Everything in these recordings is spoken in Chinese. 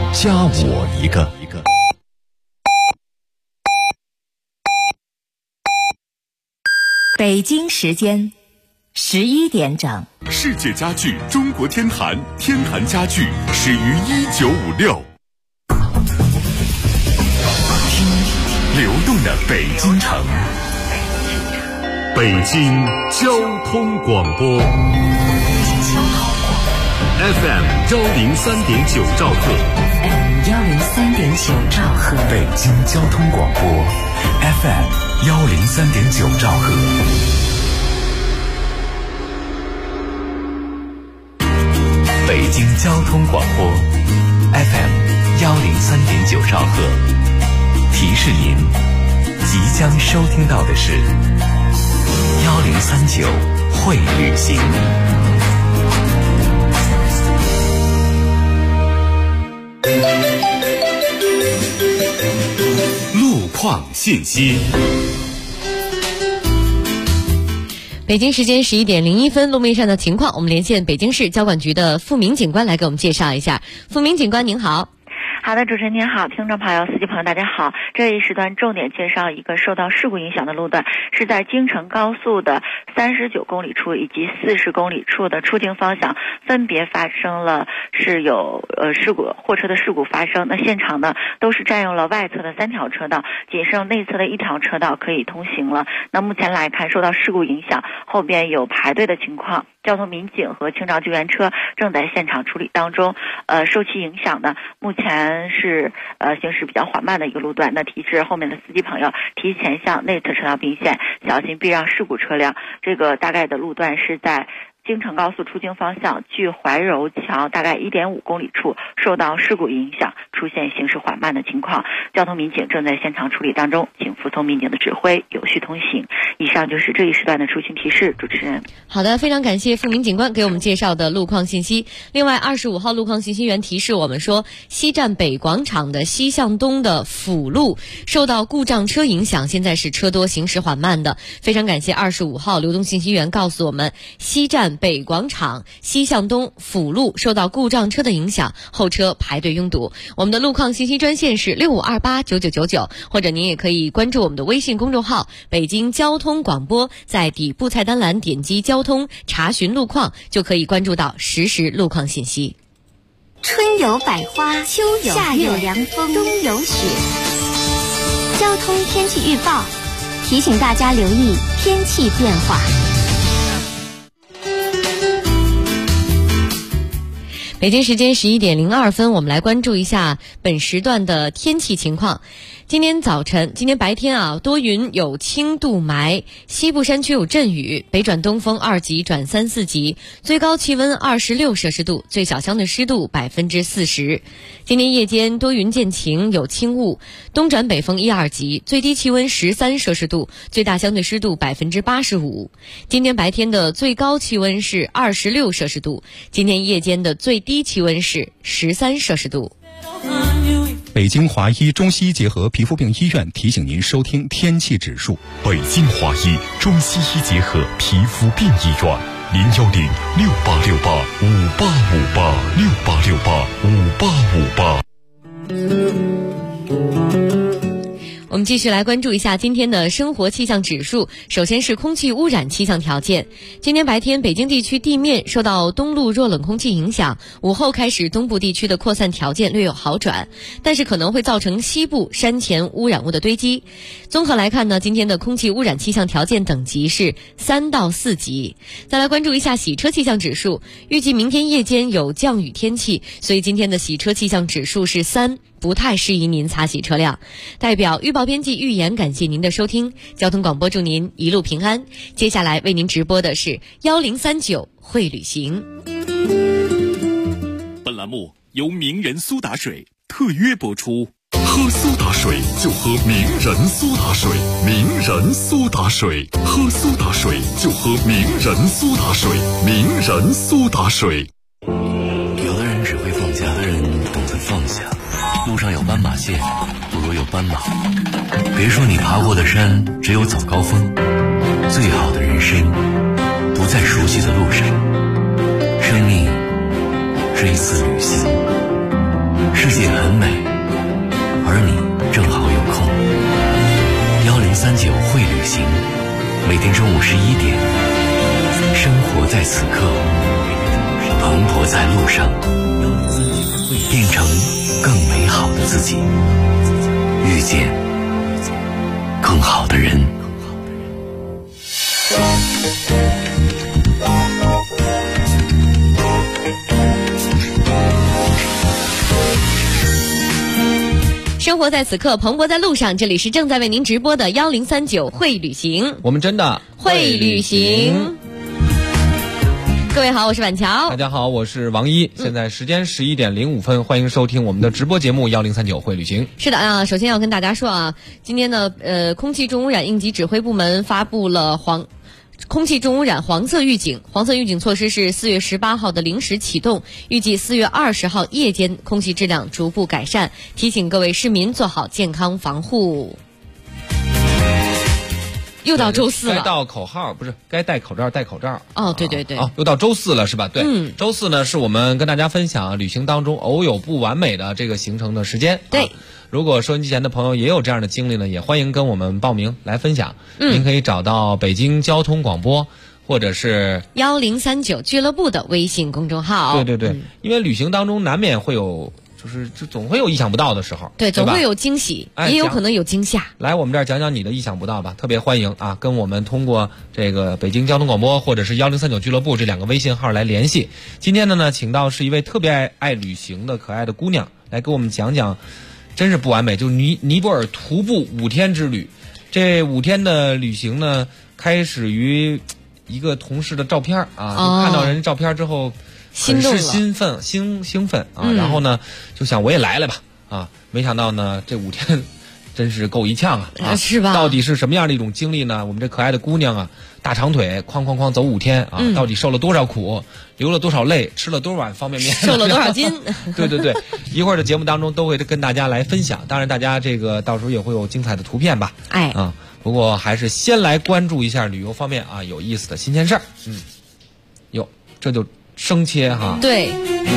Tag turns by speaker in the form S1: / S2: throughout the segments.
S1: 加我一个。
S2: 北京时间11点整。
S3: 世界家具中国天坛，天坛家具始于1956。听流动的北京城，北京交通广播 FM 103.9兆赫
S2: 103.9兆赫，
S1: 北京交通广播 FM 103.9兆赫。北京交通广播 FM 103.9兆赫，提示您即将收听到的是1039会旅行。
S3: 路况信息。
S4: 北京时间11点01分，路面上的情况，我们连线北京市交管局的付明警官来给我们介绍一下。付明警官您好。
S5: 好的，主持人您好，听众朋友、司机朋友大家好。这一时段重点介绍一个受到事故影响的路段，是在京承高速的39公里处以及40公里处的出境方向，分别发生了是有货车的事故发生。那现场呢都是占用了外侧的3条车道，仅剩内侧的1条车道可以通行了。那目前来看，受到事故影响，后边有排队的情况，交通民警和清照救援车正在现场处理当中。受其影响呢，目前是行驶比较缓慢的一个路段。那提示后面的司机朋友提前向内侧车道并线，小心避让事故车辆。这个大概的路段是在京承高速出京方向距怀柔桥大概1.5公里处，受到事故影响，出现行驶缓慢的情况。交通民警正在现场处理当中，请服从民警的指挥，有序通行。以上就是这一时段的出行提示，主持人。
S4: 好的，非常感谢付明警官给我们介绍的路况信息。另外，25号路况信息员提示我们说，西站北广场的西向东的辅路受到故障车影响，现在是车多行驶缓慢的。非常感谢25号流动信息员告诉我们，西站北广场西向东辅路受到故障车的影响，后车排队拥堵。我们的路况信息专线是65289999，或者您也可以关注我们的微信公众号北京交通广播，在底部菜单栏点击交通查询路况，就可以关注到实时路况信息。
S6: 春有百花，秋有夏有凉风，冬有雪。交通天气预报提醒大家留意天气变化。
S4: 北京时间11点02分，我们来关注一下本时段的天气情况。今天白天多云有轻度霾，西部山区有阵雨，北转东风2级转3、4级，最高气温26摄氏度，最小相对湿度40%。今天夜间多云见晴，有轻雾，东转北风1、2级，最低气温13摄氏度，最大相对湿度85%。今天白天的最高气温是26摄氏度，今天夜间的最低气温是13摄氏度。
S1: 北京华医中西医结合皮肤病医院提醒您收听天气指数。
S3: 北京华医中西医结合皮肤病医院，6868-5858，6858-5858。
S4: 我们继续来关注一下今天的生活气象指数。首先是空气污染气象条件。今天白天北京地区地面受到东路弱冷空气影响，午后开始东部地区的扩散条件略有好转，但是可能会造成西部山前污染物的堆积。综合来看呢，今天的空气污染气象条件等级是3到4级。再来关注一下洗车气象指数，预计明天夜间有降雨天气，所以今天的洗车气象指数是3，不太适宜您擦洗车辆。代表预报编辑预言感谢您的收听，交通广播祝您一路平安。接下来为您直播的是1039会旅行。
S3: 本栏目由名人苏打水特约播出。喝苏打水就喝名人苏打水，名人苏打水，喝苏打水就喝名人苏打水，名人苏打水。
S7: 有的人只会放假，有的人懂得放下。路上有斑马线，不如有斑马。别说你爬过的山只有早高峰，最好的人生不在熟悉的路上。生命是一次旅行，世界很午11点，生活在此刻，蓬勃在路上，变成更美好的自己，遇见更好的人。
S4: 生活在此刻，蓬勃在路上。这里是正在为您直播的1039会旅行，
S8: 我们真的
S4: 会旅行。各位好，我是晚乔。
S8: 大家好，我是王一。现在时间11点05分，欢迎收听我们的直播节目1039会旅行。
S4: 是的啊，首先要跟大家说啊，今天呢，空气重污染应急指挥部门发布了空气重污染黄色预警。黄色预警措施是4月18号的零时启动，预计4月20号夜间空气质量逐步改善，提醒各位市民做好健康防护。又到周四了，
S8: 该到口号不是该戴口罩戴口罩。
S4: 哦，对对对，
S8: 又到周四了是吧？对，周四呢是我们跟大家分享旅行当中偶有不完美的这个行程的时间。
S4: 对。
S8: 如果收音机前的朋友也有这样的经历呢，也欢迎跟我们报名来分享。您可以找到北京交通广播或者是
S4: 1039俱乐部的微信公众号。
S8: 对对对，因为旅行当中难免会有就总会有意想不到的时候，
S4: 对，总会有惊喜，也有可能有惊吓。
S8: 来我们这儿讲讲你的意想不到吧，特别欢迎啊，跟我们通过这个北京交通广播或者是1039俱乐部这2个微信号来联系。今天呢请到是一位特别爱旅行的可爱的姑娘，来给我们讲讲真是不完美，就是尼泊尔徒步5天之旅。这5天的旅行呢，开始于一个同事的照片啊，就看到人照片之后很是兴奋啊，然后呢就想我也来了吧啊，没想到呢这5天真是够一呛啊，
S4: 是吧？
S8: 到底是什么样的一种经历呢？我们这可爱的姑娘啊，大长腿哐哐哐走5天啊，到底受了多少苦，流了多少泪，吃了多少碗方便面，
S4: 瘦了多少斤？
S8: 对对对，一会儿的节目当中都会跟大家来分享，当然大家这个到时候也会有精彩的图片吧。不过还是先来关注一下旅游方面啊有意思的新鲜事儿。这就生切哈。
S4: 对。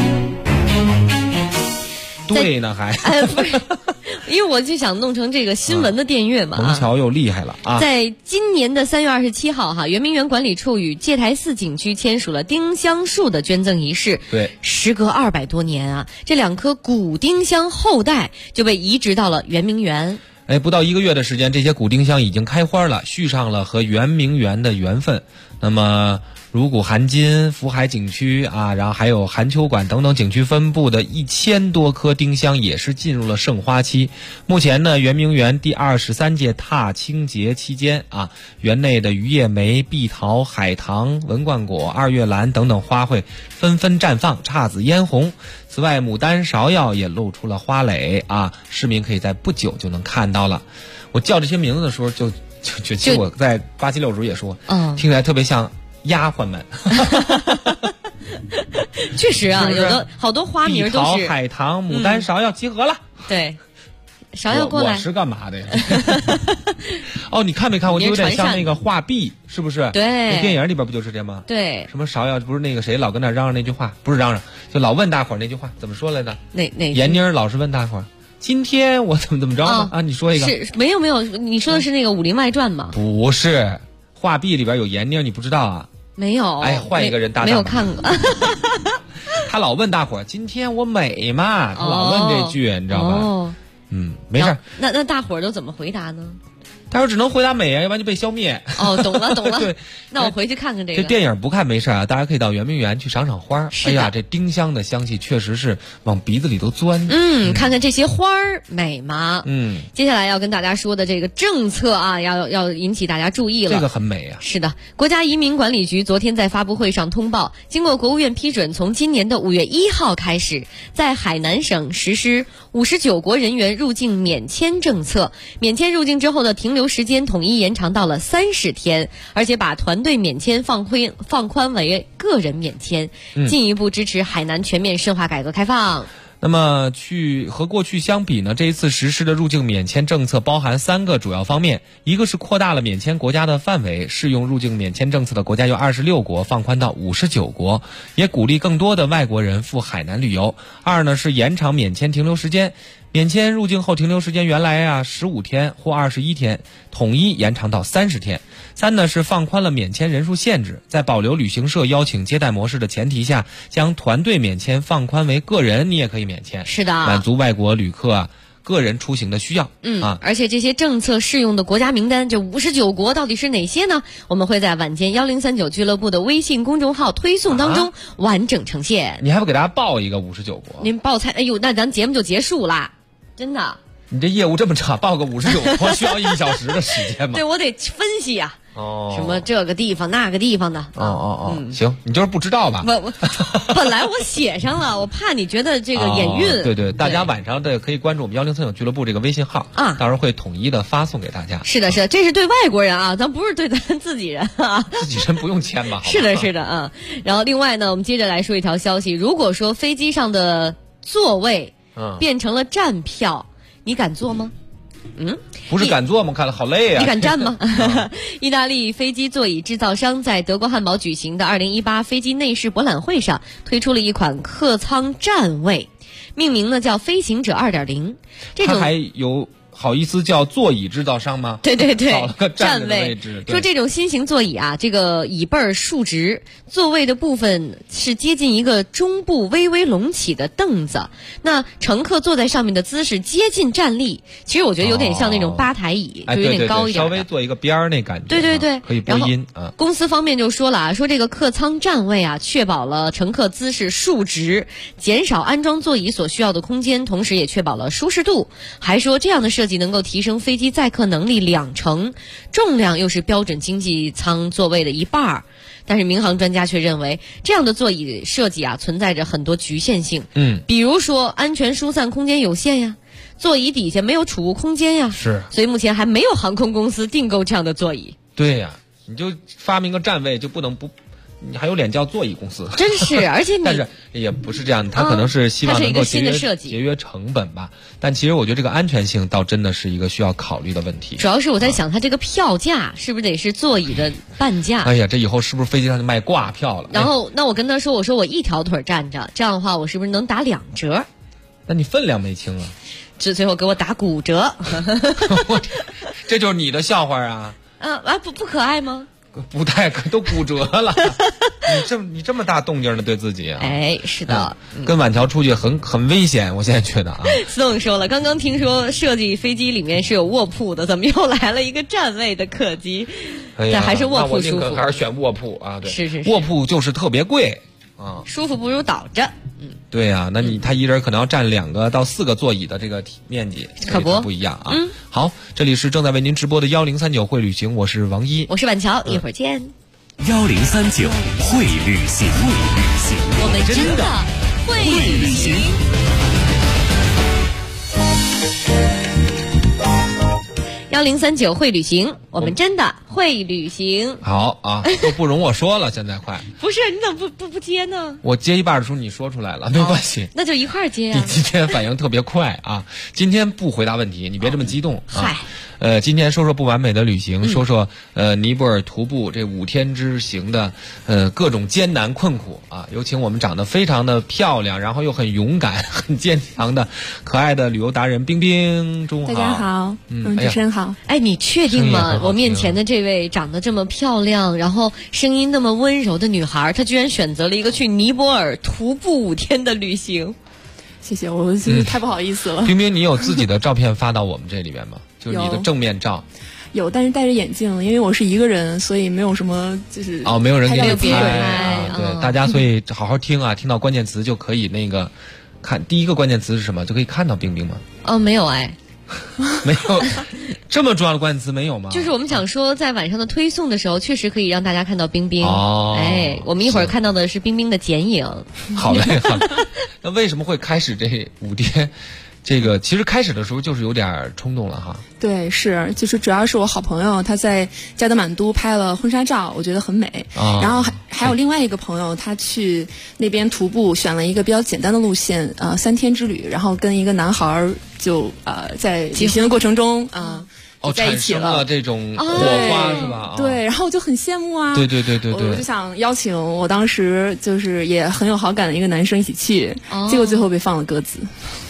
S8: 对呢还
S4: 不是，因为我就想弄成这个新闻的电乐嘛。
S8: 虹桥又厉害了啊！
S4: 在今年的3月27号哈，圆明园管理处与戒台寺景区签署了丁香树的捐赠仪式。
S8: 对，
S4: 时隔200多年啊，这2棵古丁香后代就被移植到了圆明园。
S8: 不到1个月的时间，这些古丁香已经开花了，续上了和圆明园的缘分。那么如古含金、福海景区啊，然后还有寒秋馆等等景区分布的1000多棵丁香也是进入了盛花期。目前呢，圆明园第23届踏青节期间啊，园内的榆叶梅、碧桃、海棠、文冠果、二月兰等等花卉纷纷绽放，姹紫嫣红。此外，牡丹、芍药也露出了花蕾啊，市民可以在不久就能看到了。我叫这些名字的时候就其实我在876时候也说，听起来特别像丫鬟们。
S4: 确实啊，是是有的好多花名都是
S8: 碧桃、海棠、牡丹、芍药集合了。
S4: 对，芍药过来。
S8: 我是干嘛的呀？你看没看过？就有点像那个画壁，是不是？
S4: 对，
S8: 那电影里边不就是这吗？
S4: 对。
S8: 什么芍药？不是那个谁老跟那嚷嚷那句话？不是嚷嚷，就老问大伙儿那句话怎么说来着？
S4: 哪
S8: 闫妮老是问大伙儿。今天我怎么着啊？你说一个。
S4: 是没有，你说的是那个《武林外传》吗？
S8: 不是，画壁里边有闫妮，你不知道啊？
S4: 没有。
S8: 换一个人搭档。
S4: 没有看过。
S8: 他老问大伙儿：“今天我美吗？”他老问这句，你知道吧？没事。
S4: 那大伙儿都怎么回答呢？
S8: 他说只能回答美啊，要不然就被消灭。
S4: 懂了。
S8: 对，
S4: 那我回去看看这个。
S8: 这电影不看没事啊，大家可以到圆明园去赏赏花。哎呀，这丁香的香气确实是往鼻子里头钻。
S4: 看看这些花儿美吗？接下来要跟大家说的这个政策啊，要引起大家注意了。
S8: 这个很美啊。
S4: 是的，国家移民管理局昨天在发布会上通报，经过国务院批准，从今年的5月1号开始，在海南省实施59国人员入境免签政策。免签入境之后的停留时间统一延长到了30天，而且把团队免签放宽为个人免签，进一步支持海南全面深化改革开放。
S8: 那么和过去相比呢，这一次实施的入境免签政策包含3个主要方面，一个是扩大了免签国家的范围，适用入境免签政策的国家由26国放宽到59国，也鼓励更多的外国人赴海南旅游。2呢是延长免签停留时间， 免签入境后停留时间原来15天或21天，统一延长到30天。3呢是放宽了免签人数限制，在保留旅行社邀请接待模式的前提下，将团队免签放宽为个人你也可以免签。
S4: 是的，
S8: 满足外国旅客个人出行的需要。
S4: 而且这些政策适用的国家名单，这59国到底是哪些呢？我们会在晚间1039俱乐部的微信公众号推送当中完整呈现。
S8: 你还不给大家报一个59国？
S4: 您报菜，哎呦，那咱节目就结束啦，真的。
S8: 你这业务这么差，报个59国需要1小时的时间吗？
S4: 对，我得分析呀。什么这个地方那个地方的。
S8: 行，你就是不知道吧？
S4: 我本来我写上了，我怕你觉得这个眼晕。
S8: 对，大家晚上可以关注我们1039俱乐部这个微信号啊，到时候会统一的发送给大家。
S4: 是的，这是对外国人啊，咱不是对咱自己人啊。
S8: 自己人不用签吧？
S4: 是的啊。然后另外呢，我们接着来说一条消息，如果说飞机上的座位变成了站票，你敢坐吗？
S8: 不是敢坐吗？看了好累啊！
S4: 你敢站吗？意大利飞机座椅制造商在德国汉堡举行的2018飞机内饰博览会上推出了一款客舱站位，命名呢叫飞行者2.0。
S8: 它还有好意思叫座椅制造商吗？
S4: 对，
S8: 找了个站位置。
S4: 说这种新型座椅啊，这个椅背竖直，座位的部分是接近一个中部微微隆起的凳子，那乘客坐在上面的姿势接近站立，其实我觉得有点像那种吧台椅，就有点高一点的，
S8: 稍微做一个边儿那感觉。
S4: 对，
S8: 可以播音啊。
S4: 公司方面就说了说这个客舱站位啊，确保了乘客姿势竖直，减少安装座椅所需要的空间，同时也确保了舒适度。还说这样的设计能够提升飞机载客能力2成，重量又是标准经济舱座位的1半。但是民航专家却认为，这样的座椅设计啊，存在着很多局限性。比如说安全疏散空间有限呀，座椅底下没有储物空间呀，
S8: 是，
S4: 所以目前还没有航空公司订购这样的座椅。
S8: 对呀，你就发明个站位就不能不。你还有脸叫座椅公司？
S4: 真是，而且
S8: 但是也不是这样，他可能是希望能够节约成本吧。但其实我觉得这个安全性倒真的是一个需要考虑的问题。
S4: 主要是我在想，它这个票价是不是得是座椅的半价？
S8: 哎呀，这以后是不是飞机上就卖挂票了？
S4: 然后，那我跟他说，我说我一条腿站着，这样的话我是不是能打2折？
S8: 那你分量没轻啊？
S4: 这最后给我打骨折。
S8: 这就是你的笑话啊？
S4: 不可爱吗？
S8: 不太都骨折了，你这么大动静的对自己啊？
S4: 哎，是的，
S8: 跟晚桥出去很危险，我现在觉得啊。
S4: 宋说了，刚刚听说设计飞机里面是有卧铺的，怎么又来了一个站位的客机？但还是卧铺舒服。
S8: 那我宁可还是选卧铺啊，对，
S4: 是，
S8: 卧铺就是特别贵啊，
S4: 舒服不如倒着。
S8: 对呀，那他一人可能要占2个到4个座椅的这个面积，
S4: 可不
S8: 一样啊。好，这里是正在为您直播的1039会旅行，我是王一，
S4: 我是晚桥，一会儿见。
S1: 1039会旅行，
S4: 我们真的会旅行。1039会旅行，我们真的会旅行。
S8: 好啊，都不容我说了，现在快。
S4: 不是，你怎么不接呢？
S8: 我接一半的时候你说出来了，没关系。
S4: 那就一块儿接啊。
S8: 你今天反应特别快啊！今天不回答问题，你别这么激动啊。今天说说不完美的旅行，说说尼泊尔徒步这5天之行的各种艰难困苦啊！有请我们长得非常的漂亮，然后又很勇敢、很坚强的可爱的旅游达人冰冰，中午好。
S9: 大家好，主持人好。
S4: 哎，你确定吗？我面前的这位长得这么漂亮，然后声音那么温柔的女孩，她居然选择了一个去尼泊尔徒步5天的旅行。
S9: 谢谢，我真是太不好意思了。
S8: 冰冰，你有自己的照片发到我们这里面吗？就是你的正面照。
S9: 有，但是戴着眼镜，因为我是一个人，所以没有什么就是
S8: 没有人给你
S4: 拍。
S8: 对，大家所以好好听啊，听到关键词就可以那个看。第一个关键词是什么？就可以看到冰冰吗？
S4: 没有哎。
S8: 没有这么重要的关键词没有吗？
S4: 就是我们想说，在晚上的推送的时候，确实可以让大家看到冰冰。我们一会儿看到的是冰冰的剪影。
S8: 好嘞。那为什么会开始这5天？这个其实开始的时候就是有点冲动了哈。
S9: 对，就是主要是我好朋友他在加德满都拍了婚纱照，我觉得很美。然后还有另外一个朋友，他去那边徒步，选了一个比较简单的路线，3天之旅，然后跟一个男孩就在旅行的过程中在一起
S8: 产生了这种火花是吧？
S9: 对，然后我就很羡慕啊。
S8: 对，
S9: 我就想邀请我当时就是也很有好感的一个男生一起去，结果最后被放了鸽子。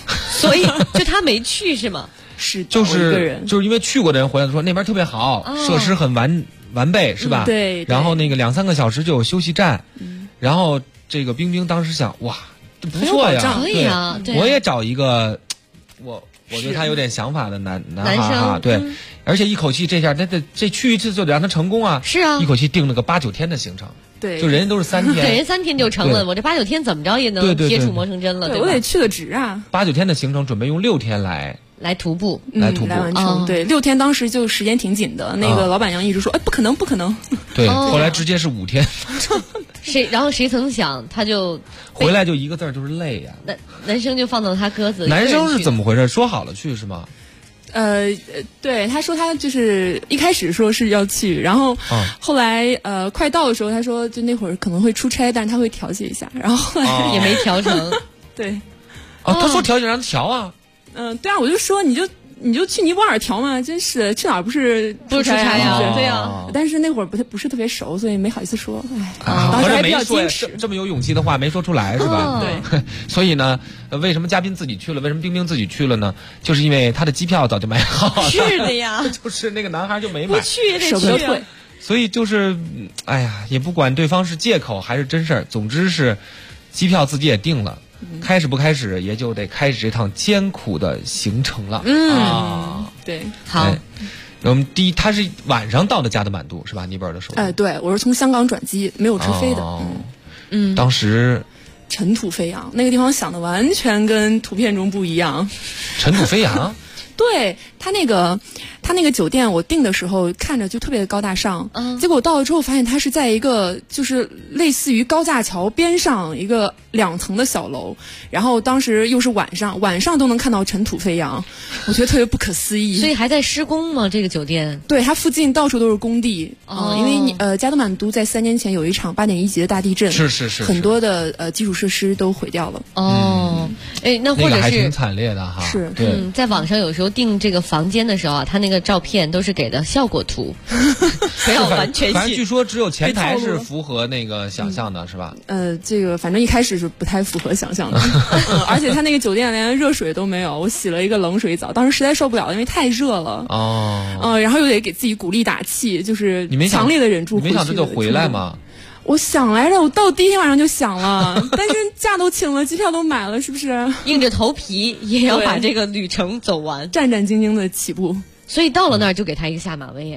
S4: 所以就他没去是吗？
S9: 是，
S8: 就是因为去过的人回来说那边特别好，设施很完备，是吧？
S9: 对。
S8: 然后那个2-3个小时就有休息站，然后这个冰冰当时想，哇，这不错呀，
S4: 可以啊，对，
S8: 我也找一个我觉得他有点想法的男孩哈，对，而且一口气这下这去一次就得让他成功啊，
S4: 是啊，
S8: 一口气定了个8-9天的行程。
S9: 对，
S8: 就人家都是3天，
S4: 对，人3天就成了，我这8-9天怎么着也能铁杵磨成针了，
S9: 对，我得去个值啊。
S8: 8-9天的行程准备用6天来
S4: 徒步，
S8: 来
S9: 完成。对，6天当时就时间挺紧的，那个老板娘一直说，哎，不可能。
S8: 对，后来直接是5天。
S4: 然后谁曾想他就
S8: 回来就一个字就是累呀。
S4: 男生就放到他鸽子。
S8: 男生是怎么回事？说好了去是吗？
S9: 对，他说他就是一开始说是要去，然后后来快到的时候他说就那会儿可能会出差，但是他会调节一下，然后后来
S4: 也没调成。
S9: 对，
S8: 他说调节让他调啊。
S9: 对啊，我就说你就去尼泊尔调嘛，真是去哪儿不是
S4: 出差呀？对
S9: 呀。但是那会儿不是特别熟，所以没好意思说。当时还比较矜持。
S8: 这么有勇气的话没说出来是吧？
S9: 对。
S8: 所以呢，为什么嘉宾自己去了？为什么冰冰自己去了呢？就是因为他的机票早就买好了。
S4: 是的呀。
S8: 就是那个男孩就没买。
S4: 不去也得去。
S9: 舍不得退。
S8: 所以就是，哎呀，也不管对方是借口还是真事儿，总之是机票自己也定了。开始不开始，也就得开始这趟艰苦的行程了。
S9: 对，
S4: 好。
S8: 我们他是晚上到的加德满都是吧？尼泊尔的首都。
S9: 对，我是从香港转机，没有直飞的。
S8: 当时
S9: 尘土飞扬，那个地方想的完全跟图片中不一样。
S8: 尘土飞扬。
S9: 对，他那个酒店我订的时候看着就特别的高大上，结果到了之后发现它是在一个就是类似于高架桥边上一个2层的小楼，然后当时又是晚上都能看到尘土飞扬，我觉得特别不可思议。
S4: 所以还在施工吗？这个酒店？
S9: 对，它附近到处都是工地。因为加德满都在3年前有一场8.1级的大地震，
S8: 是
S9: 很多的基础设施都毁掉了。
S4: 那或者是
S8: 还挺惨烈的哈。
S9: 是，
S8: 对，
S4: 在网上有时候订这个房间的时候啊，他那个照片都是给的效果图，不要完全信。
S8: 反正据说只有前台是符合那个想象的，是吧？
S9: 这个反正一开始是不太符合想象的，而且他那个酒店连热水都没有，我洗了一个冷水澡，当时实在受不了，因为太热了。然后又得给自己鼓励打气，就是强烈的忍住。
S8: 你没想这就回来吗？
S9: 我想来着，我到第一天晚上就想了，但是假都请了，机票都买了，是不是？
S4: 硬着头皮也要把这个旅程走完，
S9: 战战兢兢的起步。
S4: 所以到了那儿就给他一个下马威，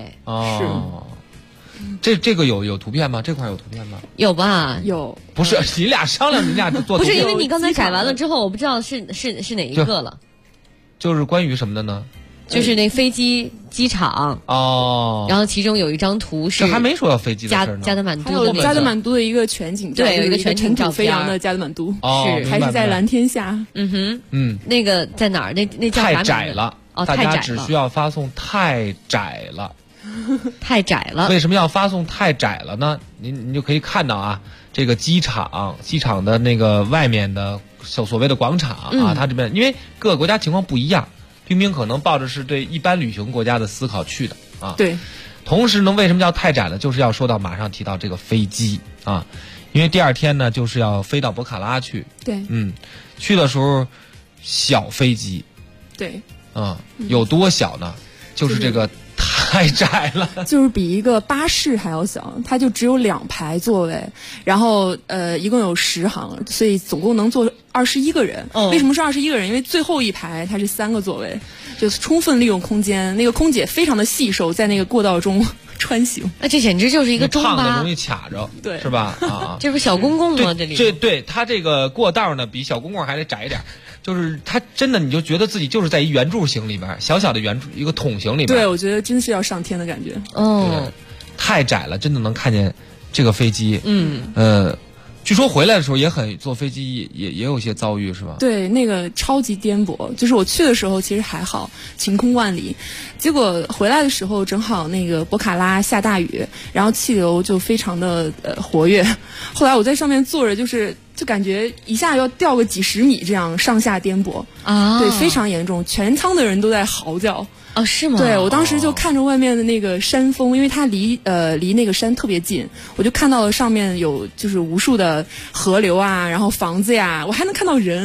S9: 是。
S8: 这个有图片吗？这块有图片吗？
S4: 有吧？
S9: 有。
S8: 不是你俩商量，你俩就做。
S4: 不是因为你刚才改完了之后，我不知道是哪一个了。
S8: 就是关于什么的呢？
S4: 就是那飞机机场然后其中有一张图是，
S8: 这还没说要飞机的事呢。
S9: 加德满都的一个全景照，
S4: 对，有一个全景照
S9: 飞扬的加德满都，
S4: 是
S9: 还是在蓝天下。
S4: 那个在哪儿？那叫啥名字？
S8: 太窄了，大家只需要发送太窄了。
S4: 太窄了。
S8: 为什么要发送太窄了呢？你就可以看到啊，这个机场的那个外面的所谓的广场啊，它这边因为各个国家情况不一样。冰冰可能抱着是对一般旅行国家的思考去的啊。
S9: 对。
S8: 同时呢，为什么叫太窄呢？就是要说到马上提到这个飞机啊，因为第2天呢就是要飞到博卡拉去。
S9: 对。
S8: 去的时候小飞机。
S9: 对。
S8: 有多小呢？就是这个太窄了，
S9: 就是比一个巴士还要小，它就只有2排座位，然后一共有10行，所以总共能坐21个人。为什么是21个人？因为最后一排它是3个座位，就是充分利用空间。那个空姐非常的细手，在那个过道中穿行。
S4: 那这简直就是一个中巴，
S8: 胖的容易卡着，
S9: 对，
S8: 是吧？
S4: 这不是小公共吗？这里
S8: 对，它这个过道呢比小公共还得窄一点。就是它真的，你就觉得自己就是在一圆柱形里边，小小的圆柱一个筒形里边。
S9: 对，我觉得真是要上天的感觉。
S8: 太窄了，真的能看见这个飞机。据说回来的时候坐飞机也有些遭遇，是吧？
S9: 对，那个超级颠簸。就是我去的时候其实还好，晴空万里，结果回来的时候正好那个博卡拉下大雨，然后气流就非常的活跃。后来我在上面坐着，就感觉一下要掉个几十米，这样上下颠簸啊，对，非常严重，全舱的人都在嚎叫。
S4: 是吗？
S9: 对，我当时就看着外面的那个山峰，因为它离那个山特别近，我就看到了上面有就是无数的河流啊，然后房子呀，我还能看到人，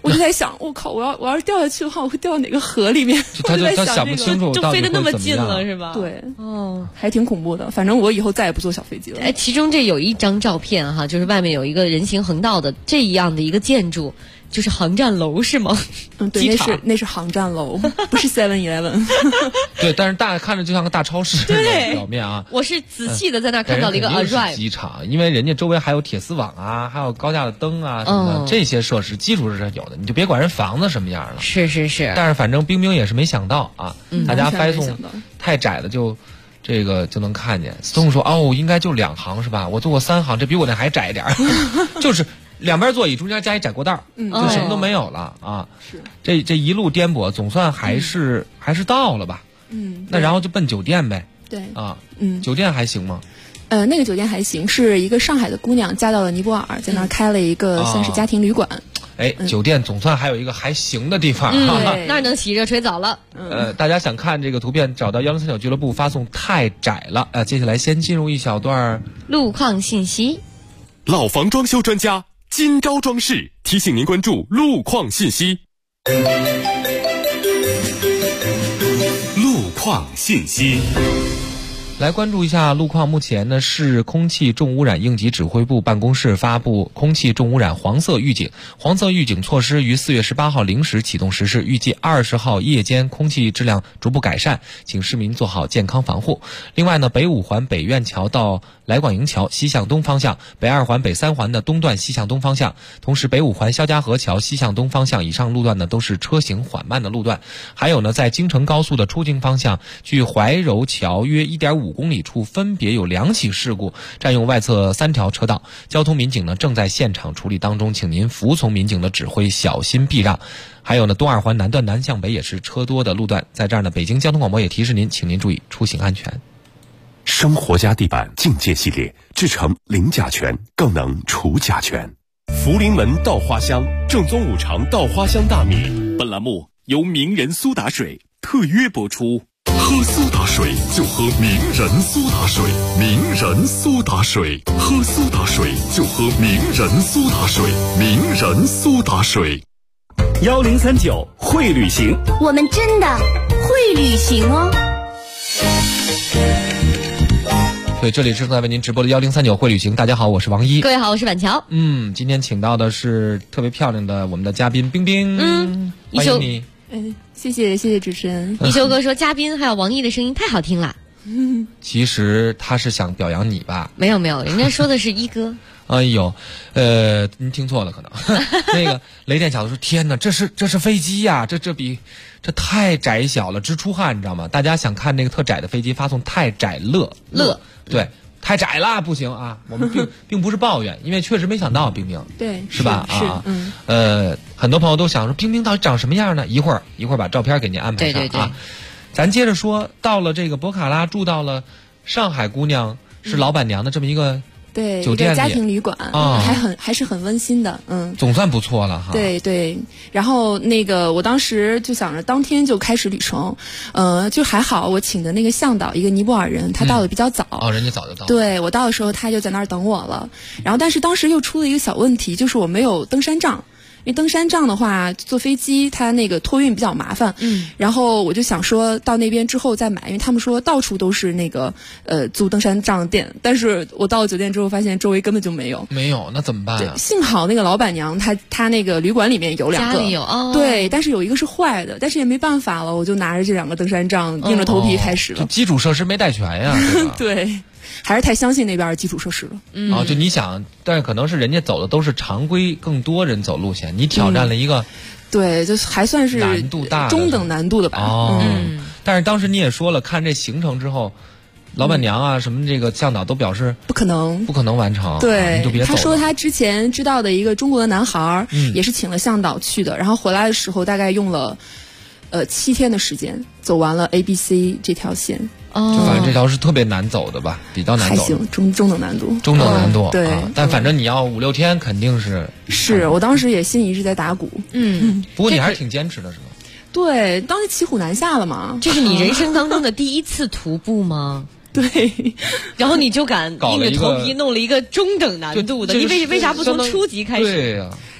S9: 我就在想，我靠，我要是掉下去的话，我会掉到哪个河里面？
S8: 他想不清楚，
S4: 就飞得那么近了，是吧？
S9: 对，还挺恐怖的。反正我以后再也不坐小飞机了。
S4: 其中这有一张照片哈，就是外面有一个人行横道的这样的一个建筑。就是航站楼是吗？
S9: 对，那是航站楼，不是 7-Eleven。
S8: 对，但是看着就像个大超市的表面啊。
S4: 我是仔细的在那儿看到了一个 Arrive
S8: 机场，因为人家周围还有铁丝网啊，还有高架的灯啊什么的，这些设施基础设施有的，你就别管人房子什么样了。
S4: 是。
S8: 但是反正冰冰也是没想到啊，大家发送太窄了就能看见。Stone 说应该就2行是吧？我坐过3行，这比我那还窄一点就是2边座椅中间加一窄过道，就什么都没有了啊。
S9: 是
S8: 这一路颠簸，总算还是到了吧？那然后就奔酒店呗。
S9: 对
S8: 啊，酒店还行吗？
S9: 那个酒店还行，是一个上海的姑娘嫁到了尼泊尔，在那儿开了一个算是家庭旅馆。
S8: 酒店总算还有一个还行的地方，
S4: 那儿能洗热水澡了。
S8: 大家想看这个图片，找到1039俱乐部发送太窄了。接下来先进入一小段
S4: 路况信息。
S3: 老房装修专家金招装饰提醒您关注路况信息。路况信息。
S8: 来关注一下路况。目前呢，市空气重污染应急指挥部办公室发布空气重污染黄色预警。黄色预警措施于4月18号0时启动实施，预计20号夜间空气质量逐步改善，请市民做好健康防护。另外呢，北5环北苑桥到来广营桥西向东方向，北2环北3环的东段西向东方向，同时北5环肖家河桥西向东方向以上路段呢都是车行缓慢的路段。还有呢，在京承高速的出京方向，距怀柔桥约1.5公里处分别有2起事故，占用外侧3条车道，交通民警呢正在现场处理当中，请您服从民警的指挥，小心避让。还有呢，东2环南段南向北也是车多的路段，在这儿呢，北京交通广播也提示您，请您注意出行安全。
S3: 生活家地板境界系列，制成零甲醛，更能除甲醛。福临门稻花香，正宗5常稻花香大米。
S1: 本栏目由名人苏打水特约播出。
S3: 喝苏打水就喝名人苏打水，名人苏打水，喝苏打水就喝名人苏打水，名人苏打水。
S1: 1039会旅行，
S6: 我们真的会旅行哦。
S8: 对，这里是正在为您直播的1039会旅行。大家好，我是王一。
S4: 各位好，我是板桥。
S8: 今天请到的是特别漂亮的我们的嘉宾冰冰。欢迎你。
S9: 谢谢主持人。
S4: 一休哥说嘉宾还有王毅的声音太好听了。
S8: 其实他是想表扬你吧？
S4: 没有，人家说的是一哥。
S8: 哎呦，您听错了可能。那个雷电小子说：“天哪，这是飞机呀！这太窄小了，直出汗，你知道吗？”大家想看那个特窄的飞机，发送太窄乐。对，太窄了不行啊！我们并不是抱怨，因为确实没想到冰冰，
S9: 对，
S8: 是吧？很多朋友都想说冰冰到底长什么样呢？一会儿把照片给您安排上啊。咱接着说，到了这个博卡拉，住到了上海姑娘是老板娘的这么一个酒店里，
S9: 一个家庭旅馆，还是很温馨的，
S8: 总算不错了哈。
S9: 对，然后那个我当时就想着当天就开始旅程，就还好我请的那个向导一个尼泊尔人，他到的比较早，
S8: 人家早就到。
S9: 对，我到的时候他就在那儿等我了，然后但是当时又出了一个小问题，就是我没有登山杖。因为登山杖的话，坐飞机它那个托运比较麻烦，然后我就想说到那边之后再买，因为他们说到处都是那个租登山杖店，但是我到了酒店之后发现周围根本就没有，
S8: 那怎么办啊？
S9: 幸好那个老板娘她那个旅馆里面有2个，
S4: 家里有
S9: 对，但是有一个是坏的，但是也没办法了，我就拿着这2个登山杖硬着头皮开始了。
S8: 基础设施没带全呀，对吧？
S9: 对。还是太相信那边的基础设施了。
S8: 就你想，但是可能是人家走的都是常规更多人走路线，你挑战了一个，
S9: 对，就还算是
S8: 难度大
S9: 中等难度的吧。
S8: 但是当时你也说了，看这行程之后，老板娘啊什么这个向导都表示
S9: 不可能完成。
S8: 对，你就别走了。
S9: 他说他之前知道的一个中国的男孩，也是请了向导去的，然后回来的时候大概用了7天的时间走完了 ABC 这条线。
S8: 就反正这条是特别难走的吧，比较难走，
S9: 还行，中等难度。
S8: 对，但反正你要5-6天肯定是。
S9: 是我当时也心里一直在打鼓。
S8: 不过你还是挺坚持的，是吧？
S9: 对，当时骑虎难下了嘛。
S4: 这是你人生当中的第一次徒步吗？
S9: 对，
S4: 然后你就敢硬着头皮弄了一个中等难度的，你为啥不从初级开始？
S8: 对呀。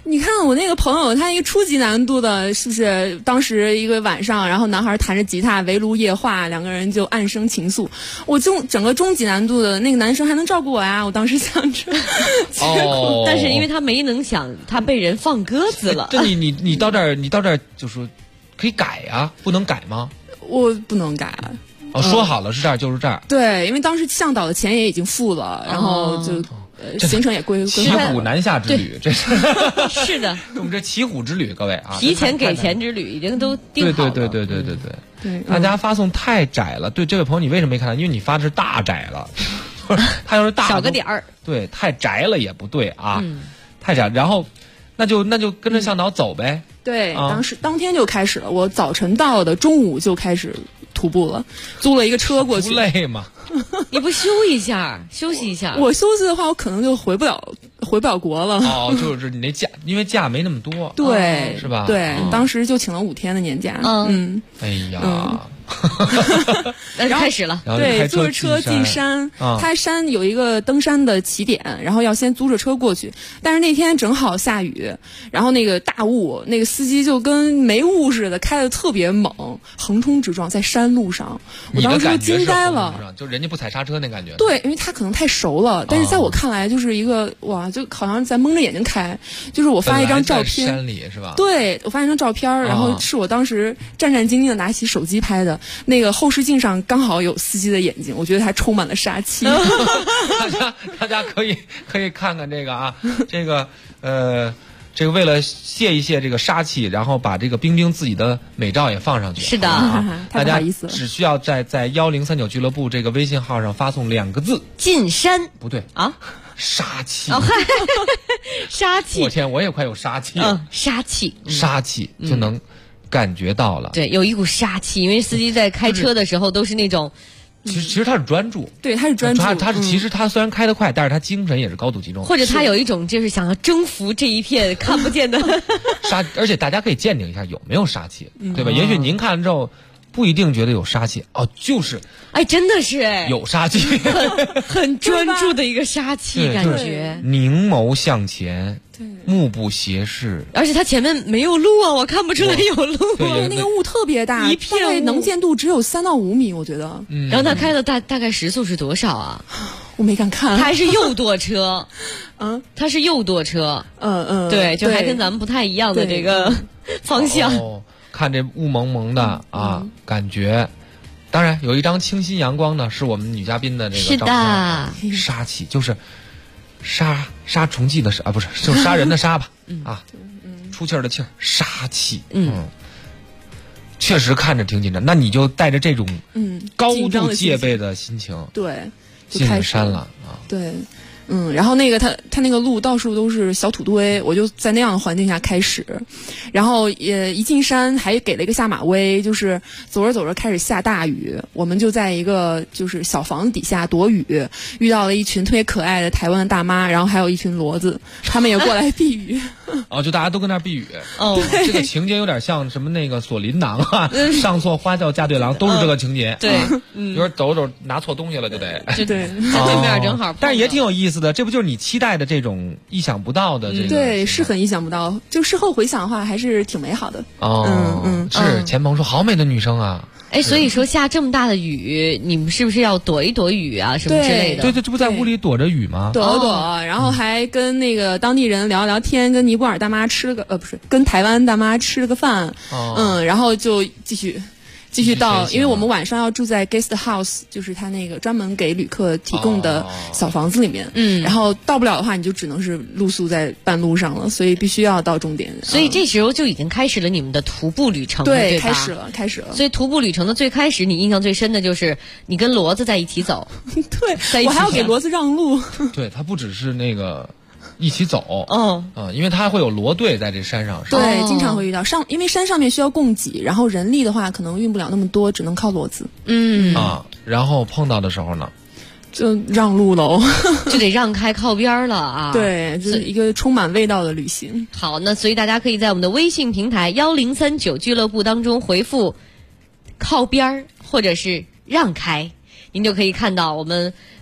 S9: 你看我那个朋友，他一个初级难度的，是不是？当时一个晚上，然后男孩弹着吉他围炉夜话，两个人就暗生情愫。我整个中级难度的那个男生还能照顾我呀？我当时想着，
S4: 但是因为他没能想，他被人放鸽子了。
S8: 这你到这儿就说可以改呀，不能改吗？
S9: 我不能改。
S8: 说好了是这儿就是这儿。
S9: 对，因为当时向导的钱也已经付了，然后就。行程也规
S8: 骑虎难下之旅，这是
S4: 是的，
S8: 我们这骑虎之旅，各位啊，
S4: 提前给钱之旅已经都定好了。
S8: 对，大家发送太窄了。对，这位朋友你为什么没看到？因为你发的是大窄了，他要是大
S4: 少个点儿，
S8: 对，太窄了也不对啊，太窄。然后那就跟着向导走呗。
S9: 对，当天就开始了，我早晨到的，中午就开始徒步了，租了一个车过去。
S8: 不累吗？
S4: 你不休息一下？
S9: 我休息的话，我可能就回不了国了。
S8: 就是你那假，因为假没那么多，
S9: 对，
S8: 是吧？
S9: 对，当时就请了5天的年假。
S8: 哎呀。
S4: 那就开始了。
S9: 对，租着车进山，它山有一个登山的起点，然后要先租着车过去。但是那天正好下雨，然后那个大雾，那个司机就跟没雾似的，开得特别猛，横冲直撞在山路上。我当时就惊呆了，
S8: 就人家不踩刹车那感觉。
S9: 对，因为他可能太熟了，但是在我看来就是一个哇，就好像在蒙着眼睛开。就是我发一张照片，
S8: 山里是吧？
S9: 对，我发一张照片，然后是我当时战战兢兢的拿起手机拍的。那个后视镜上刚好有司机的眼睛，我觉得他充满了杀气。
S8: 大家可以看看这个啊，这个为了泄一泄这个杀气，然后把这个冰冰自己的美照也放上去。
S4: 是的，
S9: 太不好意思了。
S8: 大家只需要在1039俱乐部这个微信号上发送2个字：
S4: 进山。
S8: 不对
S4: 啊，
S8: 杀气。
S4: 杀气！
S8: 我天，我也快有杀气。
S4: 杀气，
S8: 杀气就能感觉到了。
S4: 对，有一股杀气，因为司机在开车的时候都是那种。
S8: 其实他是专注，
S9: 对，他是专注。
S8: 其实他虽然开得快，但是他精神也是高度集中。
S4: 或者他有一种就是想要征服这一片看不见的
S8: 而且大家可以鉴定一下有没有杀气，对吧？也许您看了之后不一定觉得有杀气，就是
S4: 真的是
S8: 有杀气，
S4: 很专注的一个杀气感觉，
S8: 凝眸向前。目不斜视，
S4: 而且它前面没有路啊，我看不出来有路。
S9: 对，那个雾特别大，
S4: 一片
S9: 能见度只有3到5米，我觉得。
S4: 然后他开的大概时速是多少啊？
S9: 我没敢看。
S4: 他还是右舵车，他是右舵车，对，就还跟咱们不太一样的这个方向。
S8: 看这雾蒙蒙的啊，感觉。当然，有一张清新阳光呢，是我们女嘉宾的这个照片。是的，杀气就是。杀虫剂的杀不是，就杀人的杀吧，出气儿的气儿，杀气，确实看着挺紧张。那你就带着这种高度戒备的心情，
S9: 对，
S8: 进了山了啊，
S9: 对。然后那个他那个路到处都是小土堆，我就在那样的环境下开始，然后一进山还给了一个下马威，就是走着走着开始下大雨，我们就在一个就是小房子底下躲雨，遇到了一群特别可爱的台湾的大妈，然后还有一群骡子，他们也过来避雨。
S8: 就大家都跟那儿避雨。这个情节有点像什么那个锁麟囊啊，上错花轿嫁对郎，都是这个情节。
S4: 对，
S8: 有点走着拿错东西了就得。
S9: 对，
S4: 对面正好。
S8: 但是也挺有意思的，这不就是你期待的这种意想不到的这个？
S9: 对，是很意想不到。就事后回想的话，还是挺美好的。
S8: 是钱鹏说好美的女生啊。
S4: 所以说下这么大的雨，你们是不是要躲一躲雨啊，什么之类的？
S8: 对，这不在屋里躲着雨吗？
S9: 躲，然后还跟那个当地人聊聊天，跟尼泊尔大妈吃了个跟台湾大妈吃了个饭，然后就继续到，因为我们晚上要住在 guest house， 就是他那个专门给旅客提供的小房子里面。然后到不了的话，你就只能是露宿在半路上了，所以必须要到终点。
S4: 所以这时候就已经开始了你们的徒步旅程了，对吧？
S9: 开始了。
S4: 所以徒步旅程的最开始，你印象最深的就是你跟骡子在一起走。
S9: 对，我还要给骡子让路。
S8: 对，他不只是那个。一起走，因为它会有骡队在这山上，
S9: 对，经常会遇到因为山上面需要供给，然后人力的话可能运不了那么多，只能靠骡子。
S8: 然后碰到的时候呢，
S9: 就让路喽，
S4: 就得让开靠边了啊。
S9: 对，这是一个充满味道的旅行。
S4: 好，那所以大家可以在我们的微信平台1039俱乐部当中回复靠边或者是让开，您就可以看到我们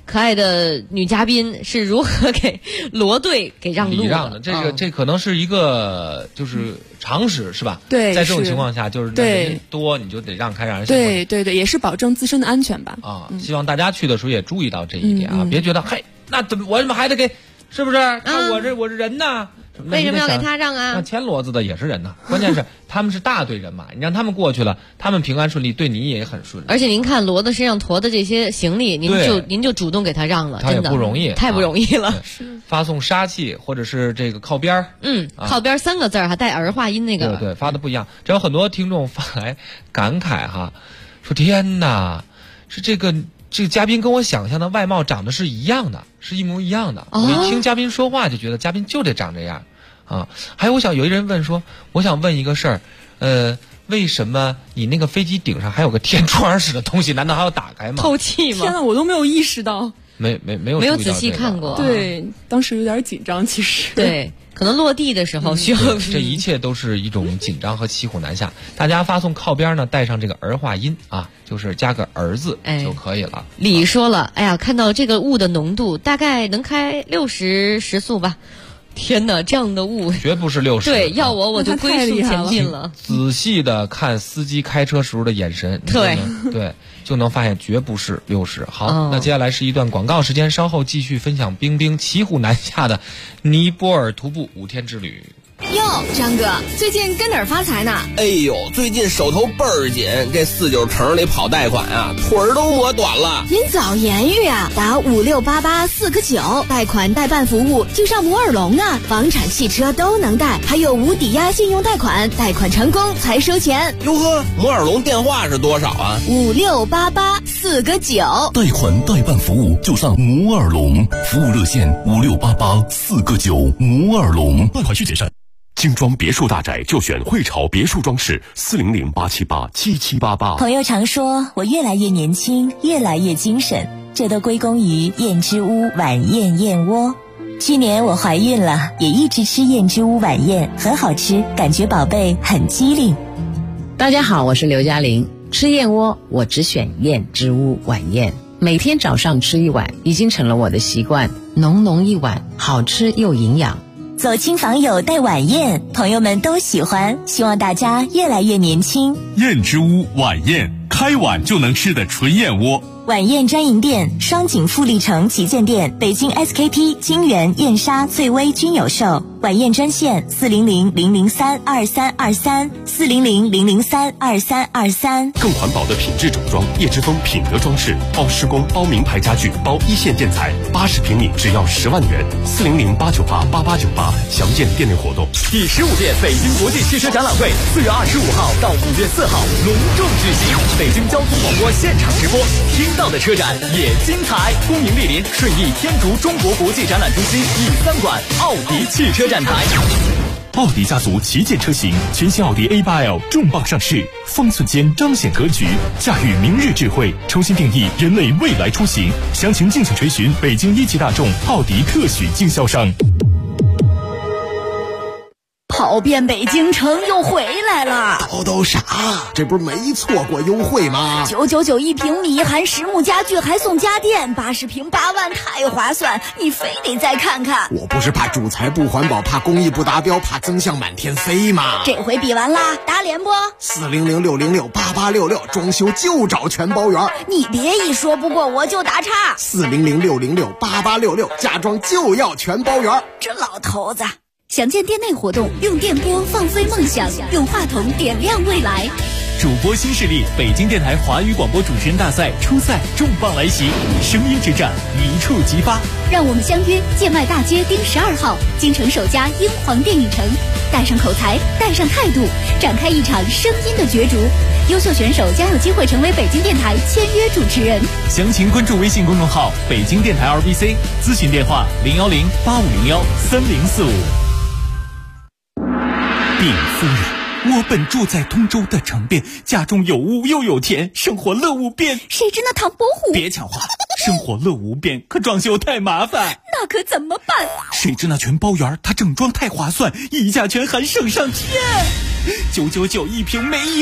S4: 可爱的女嘉宾是如何给罗队给让路的。
S8: 礼让的，这可能是一个就是常识是吧？
S9: 对，
S8: 在这种情况下，就是人多你就得让开，让人
S9: 对，也是保证自身的安全吧。
S8: 希望大家去的时候也注意到这一点啊，别觉得嘿，那我怎么还得给，是不是？我是人呢。
S4: 为什么要给他让啊？
S8: 那牵骡子的也是人呐，关键是他们是大队人马，你让他们过去了，他们平安顺利，对你也很顺利。
S4: 而且您看骡子身上驮的这些行李，您就主动给他让了，真的
S8: 不容易，
S4: 太不容易了。
S8: 发送杀气或者是这个靠边儿，
S4: 靠边3个字还带儿化音那个，
S8: 对，发的不一样。这有很多听众发来感慨哈，说天哪，是这个嘉宾跟我想象的外貌长得是一样的，是一模一样的。我一听嘉宾说话就觉得嘉宾就得长这样啊。还有有一人问说，我想问一个事儿，为什么你那个飞机顶上还有个天窗似的东西？难道还要打开吗？
S4: 透气吗？
S9: 天哪，我都没有意识到，
S8: 没有
S4: 仔细看过。
S9: 对，当时有点紧张，其实
S4: 对。可能落地的时候需要
S8: 这一切都是一种紧张和骑虎难下。大家发送靠边呢，带上这个儿化音啊，就是加个儿字就可以了。
S4: 李说了，哎呀，看到这个雾的浓度大概能开60时速吧。天哪，这样的雾
S8: 绝不是60。
S4: 对，要我就龟速前进了。
S8: 仔细的看司机开车时候的眼神，对，就能发现绝不是60。好，那接下来是一段广告时间，稍后继续分享冰冰骑虎难下的尼泊尔徒步5天之旅。
S10: 哟，张哥，最近跟哪儿发财呢？
S11: 哎呦，最近手头倍儿紧，这49城里跑贷款啊，腿儿都磨短了。
S10: 您早言语啊，打5688 4个9，贷款代办服务就上摩尔龙啊，房产、汽车都能贷，还有无抵押信用贷款，贷款成功才收钱。
S11: 哟呵，摩尔龙电话是多少啊
S10: ？5688 4个9，
S3: 贷款代办服务就上摩尔龙，服务热线5688 4个9，摩尔龙，贷款需谨慎。精装别墅大宅就选汇潮别墅装饰，400-878-7788。
S2: 朋友常说我越来越年轻，越来越精神，这都归功于燕之屋晚宴燕窝。去年我怀孕了，也一直吃燕之屋晚宴，很好吃，感觉宝贝很机灵。
S12: 大家好，我是刘嘉玲，吃燕窝我只选燕之屋晚宴，每天早上吃一碗，已经成了我的习惯，浓浓一碗，好吃又营养。
S2: 走亲访友带晚宴，朋友们都喜欢，希望大家越来越年轻。
S3: 燕之屋晚宴，开碗就能吃的纯燕窝。
S2: 晚宴专营店：双井富力城旗舰店、北京 SKP、金源、燕莎、翠微均有售。晚宴专线400-003-2323 400-003-2323。
S3: 更环保的品质整装，叶之峰品德装饰，包施工、包名牌家具、包一线建材，80平米只要10万元。400-898-8898，详见店内活动。
S13: 第15届北京国际汽车展览会4月25号到5月4号隆重举行，北京交通广播现场直播，听到的车展也精彩。恭迎莅临顺义天竺中国国际展览中心E3馆奥迪汽车展台。
S3: 奥迪家族旗舰车型，全新奥迪 A8L 重磅上市，方寸间彰显格局，驾驭明日智慧，重新定义人类未来出行。详情敬请垂询北京一汽大众奥迪特许经销商。
S10: 跑遍北京城又回来了，
S14: 都傻，这不是没错过优惠吗
S10: ？999一平米，含实木家具还送家电，80平8万，太划算，你非得再看看。
S14: 我不是怕主材不环保，怕工艺不达标，怕增项满天飞吗？
S10: 这回比完啦，打脸不
S14: ？400-606-8866，装修就找全包圆。
S10: 你别一说不过我就打岔。
S14: 400-606-8866，家装就要全包圆。
S10: 这老头子。想见店内活动，用电波放飞梦想，用话筒点亮未来。
S13: 主播新势力，北京电台华语广播主持人大赛初赛重磅来袭，声音之战一触即发。
S10: 让我们相约建外大街丁12号，京城首家英皇电影城，带上口才，带上态度，展开一场声音的角逐。优秀选手将有机会成为北京电台签约主持人。
S13: 详情关注微信公众号北京电台 RBC， 咨询电话010-8501-3045。禀夫人，我本住在通州的城边，家中有屋又有田，生活乐无边。
S10: 谁知那唐伯虎？
S13: 别抢话，生活乐无边，可装修太麻烦。
S10: 那可怎么办？
S13: 谁知那全包圆，它整装太划算，溢价权还省上天。999一平没遗憾。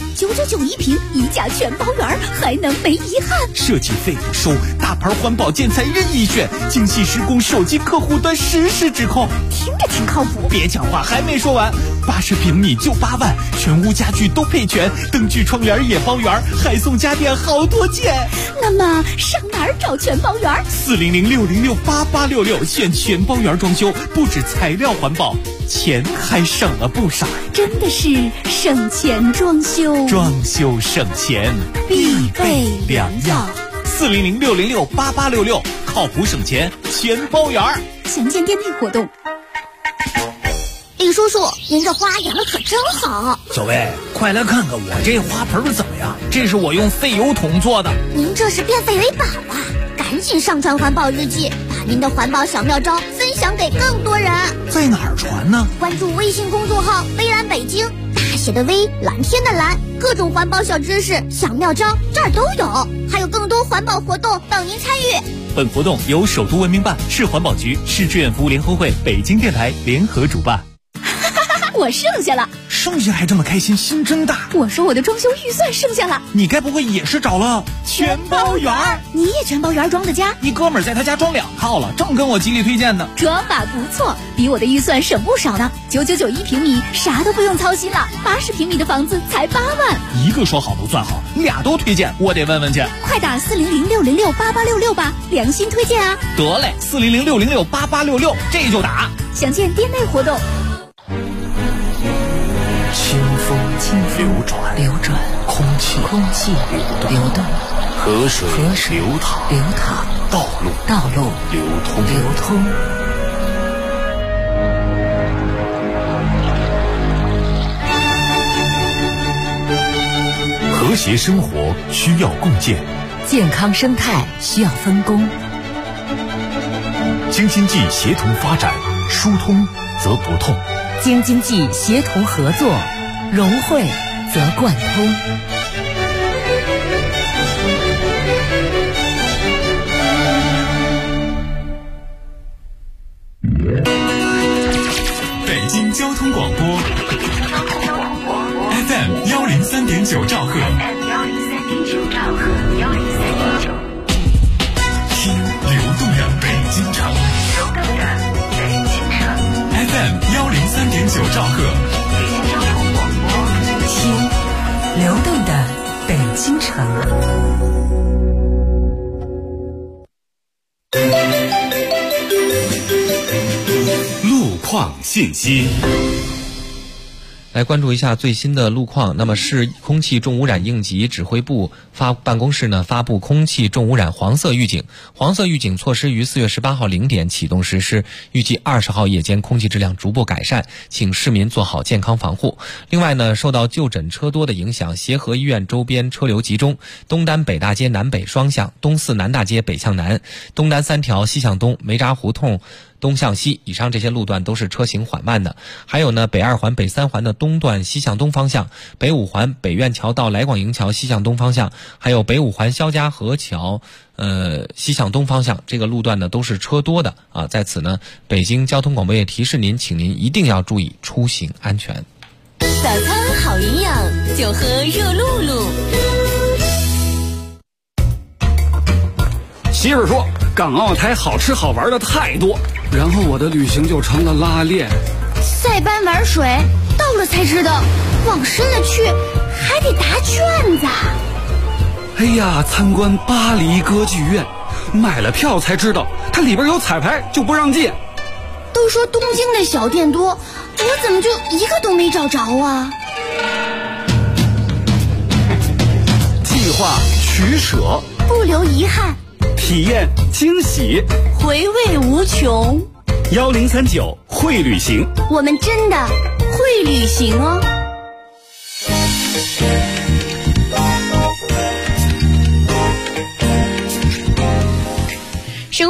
S10: ，999一瓶，一价全包圆，还能没遗憾。
S15: 设计费不收，大牌环保建材任意选，精细施工，手机客户端实时指控。
S10: 听着挺靠谱。
S15: 别讲话，还没说完，80平米就8万，全屋家具都配全，灯具窗帘也包圆，还送家电好多件。
S10: 那么上哪儿找全包圆？400-606-8866，选全包圆装修，不止材料环保，钱还省了不少。真的是省钱装修，
S15: 装修省钱
S10: 必备良药。
S15: 400-606-8866，靠谱省钱全包圆。
S10: 详见店内活动。李叔叔，您这花养的可真好。
S11: 小薇，快来看看我这花盆怎么样？这是我用废油桶做的。
S10: 您这是变废为宝啊！赶紧上传环保日记，把您的环保小妙招分享给更多人。
S11: 在哪儿传呢？
S10: 关注微信公众号微蓝北京，大写的微，蓝天的蓝，各种环保小知识、小妙招这儿都有，还有更多环保活动等您参与。
S15: 本活动由首都文明办、市环保局、市志愿服务联合会、北京电台联合主办。
S10: 我剩下了，
S15: 剩下还这么开心，心真大。
S10: 我说我的装修预算剩下了，
S15: 你该不会也是找了全包圆？
S10: 你也全包圆装的家？
S15: 一哥们儿在他家装2套了，正跟我极力推荐呢。
S10: 装法不错，比我的预算省不少呢。999平米，啥都不用操心了。80平米的房子才8万。
S15: 一个说好不算好，俩都推荐，我得问问去。
S10: 快打400-606-8866吧，良心推荐啊！
S15: 得嘞，400-606-8866，这就打。
S10: 详见店内活动。
S1: 清风流转，空气流动，河水流淌，道路流通。和谐生活需要共建，
S2: 健康生态需要分工。
S1: 京津冀协同发展，疏通则不痛。
S2: 京津冀协同合作，融汇则贯通。
S3: 北京交通广播 FM 103.9兆赫，听流动的北京城。FM 103.9兆赫，
S2: 听流动的北京城。
S3: 路况信息。
S8: 来关注一下最新的路况。那么市空气重污染应急指挥部办公室呢发布空气重污染黄色预警。黄色预警措施于4月18号0点启动实施，预计20号夜间空气质量逐步改善，请市民做好健康防护。另外呢，受到就诊车多的影响，协和医院周边车流集中，东单北大街南北双向、东四南大街北向南、东单3条西向东、梅闸胡同东向西，以上这些路段都是车行缓慢的。还有呢，北2环、北3环的东段西向东方向，北5环北苑桥到来广营桥西向东方向，还有北5环肖家河桥西向东方向，这个路段呢都是车多的啊。在此呢，北京交通广播也提示您，请您一定要注意出行安全。
S2: 早餐好营养，就喝热露露。
S16: 媳妇说港澳台好吃好玩的太多，然后我的旅行就成了拉练。
S10: 塞班玩水，到了才知道往深了去还得答卷子。
S16: 哎呀，参观巴黎歌剧院，买了票才知道它里边有彩排就不让进。
S10: 都说东京的小店多，我怎么就一个都没找着啊？
S16: 计划取舍，
S10: 不留遗憾，
S16: 体验惊喜，
S10: 回味无穷。
S16: 1039会旅行，
S10: 我们真的会旅行哦。
S4: 生活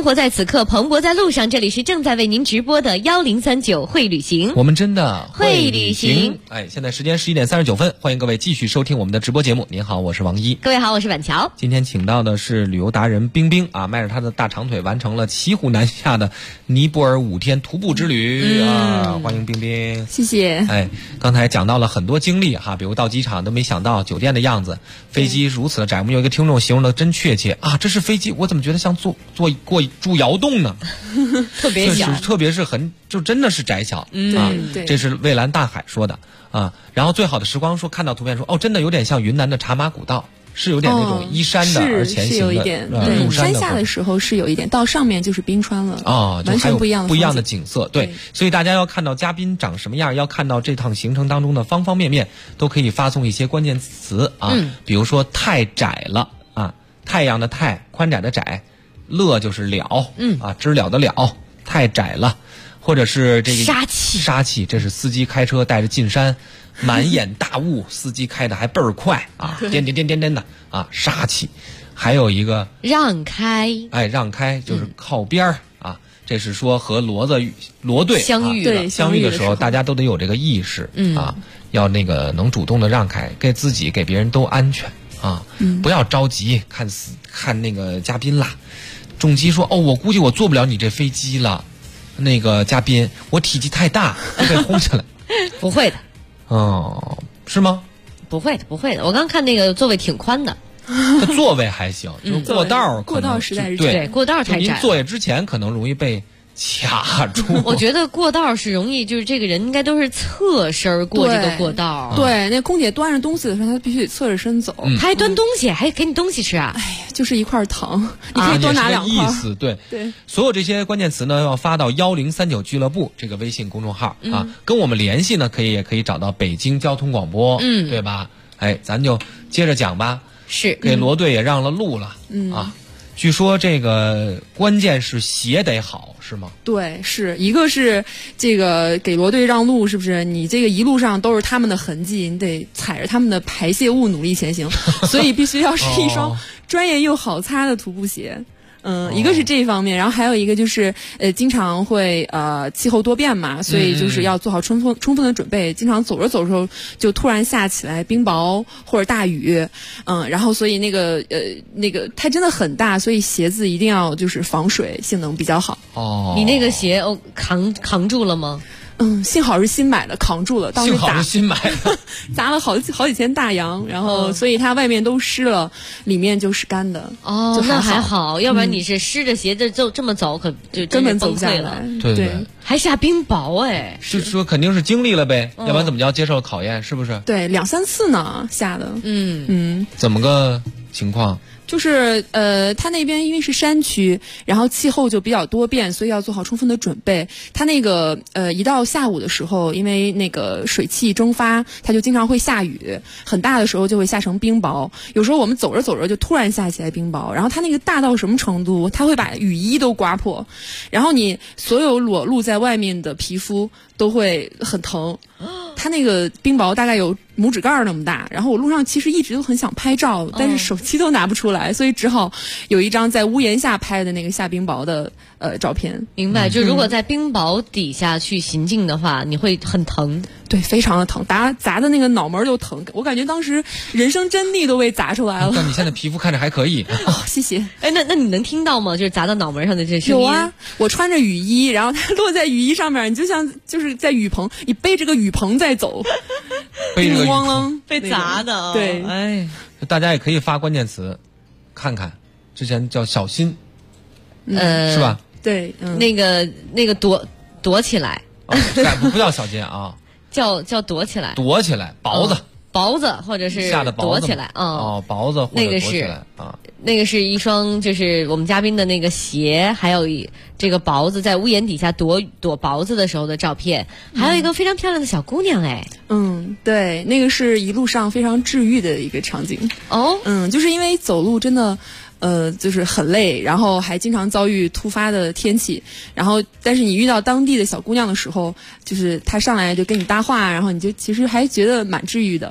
S4: 活在此刻，蓬勃在路上。这里是正在为您直播的1039会旅行，
S8: 我们真的
S4: 会旅行。
S8: 现在时间11点39分，欢迎各位继续收听我们的直播节目。您好，我是王一。
S4: 各位好，我是婉乔。
S8: 今天请到的是旅游达人冰冰啊，迈着她的大长腿完成了骑虎难下的尼泊尔5天徒步之旅啊，欢迎冰冰。
S9: 谢谢。
S8: 刚才讲到了很多经历哈，比如到机场都没想到酒店的样子，飞机如此的窄。我们有一个听众形容的真确切啊，这是飞机，我怎么觉得像住窑洞呢？
S4: 特别小，
S8: 特别是就真的是窄小啊。这是蔚蓝大海说的啊。然后最好的时光说看到图片说真的有点像云南的茶马古道。是有点那种依山的而前行的，
S9: 是有一点。对，山下的时候是有一点，到上面就是冰川了完全不一样
S8: 的景色。对，所以大家要看到嘉宾长什么样，要看到这趟行程当中的方方面面，都可以发送一些关键词啊，比如说太窄了啊，太阳的太，宽窄的窄，了就是了，知了的了，太窄了，或者是这个杀气，这是司机开车带着进山。满眼大雾，司机开的还倍儿快啊，颠的啊，杀气。还有一个
S4: 让开，
S8: 让开就是靠边儿啊，这是说和骡队
S4: 相遇
S8: 的时候，大家都得有这个意识啊，要那个能主动的让开，给自己给别人都安全啊，不要着急看那个嘉宾啦。重机说我估计我坐不了你这飞机了，那个嘉宾我体积太大，被轰下来。
S4: 不会的。
S8: 是吗？
S4: 不会的。我刚看那个座位挺宽的，
S8: 座位还行，就是过道
S9: 实在是
S4: 对过道太窄。
S8: 您坐下之前可能容易被卡住。
S4: 我觉得过道是容易，就是这个人应该都是侧身过这个过道。
S9: 对，那空姐端着东西的时候，她必须得侧着身走。
S4: 她还端东西，还给你东西吃啊？
S9: 哎呀，就是一块糖，你可以多拿2块。
S8: 意思对。所有这些关键词呢，要发到1039俱乐部这个微信公众号啊，跟我们联系呢，也可以找到北京交通广播，对吧？咱就接着讲吧。
S4: 是
S8: 给骡队也让了路了，啊。据说这个关键是鞋得好，是吗？
S9: 对，是一个是这个给骡队让路，是不是？你这个一路上都是他们的痕迹，你得踩着他们的排泄物努力前行，所以必须要是一双专业又好擦的徒步鞋。一个是这方面，然后还有一个就是经常会气候多变嘛，所以就是要做好充分的准备。经常走着走着时候就突然下起来冰雹或者大雨，然后所以那个它真的很大，所以鞋子一定要就是防水性能比较好。
S4: 你那个鞋扛住了吗？
S9: 幸好是新买的，扛住了。
S8: 幸好是新买的，
S9: 砸了好几千大洋，然后所以它外面都湿了，里面就是干的。
S4: 那还好，要不然你是湿着鞋子就这么走，可就
S9: 根本走不下来。
S8: 对，
S4: 还下冰雹
S8: 是说肯定是经历了呗，要不然怎么叫接受考验？是不是？
S9: 对，2-3次呢下的。
S8: 怎么个情况？
S9: 就是它那边因为是山区，然后气候就比较多变，所以要做好充分的准备。它那个一到下午的时候，因为那个水汽蒸发，它就经常会下雨，很大的时候就会下成冰雹。有时候我们走着走着就突然下起来冰雹，然后它那个大到什么程度？它会把雨衣都刮破，然后你所有裸露在外面的皮肤都会很疼。它那个冰雹大概有拇指盖那么大，然后我路上其实一直都很想拍照，但是手机都拿不出来，所以只好有一张在屋檐下拍的那个下冰雹的照片。
S4: 明白，就如果在冰雹底下去行进的话，你会很疼。
S9: 对，非常的疼，砸的那个脑门就疼，我感觉当时人生真谛都被砸出来了。
S8: 但你现在皮肤看着还可以。
S9: 谢谢。
S4: 那你能听到吗？就是砸到脑门上的这声音。
S9: 有啊，我穿着雨衣，然后它落在雨衣上面，你就像就是在雨棚，你背着个雨棚在走，
S8: 背着
S9: 咣啷
S4: 被砸的。
S9: 对，
S8: 大家也可以发关键词，看看，之前叫小心，是吧？
S9: 对，
S4: 那个躲起来，
S8: 不叫小心啊。
S4: 叫躲起来，
S8: 雹子
S4: 或者是
S8: 下的
S4: 躲起来
S8: 雹子或者躲起来
S4: 那个是一双就是我们嘉宾的那个鞋，还有这个雹子在屋檐底下躲雹子的时候的照片，还有一个非常漂亮的小姑娘
S9: 对，那个是一路上非常治愈的一个场景就是因为走路真的就是很累，然后还经常遭遇突发的天气，然后但是你遇到当地的小姑娘的时候，就是她上来就跟你搭话，然后你就其实还觉得蛮治愈的。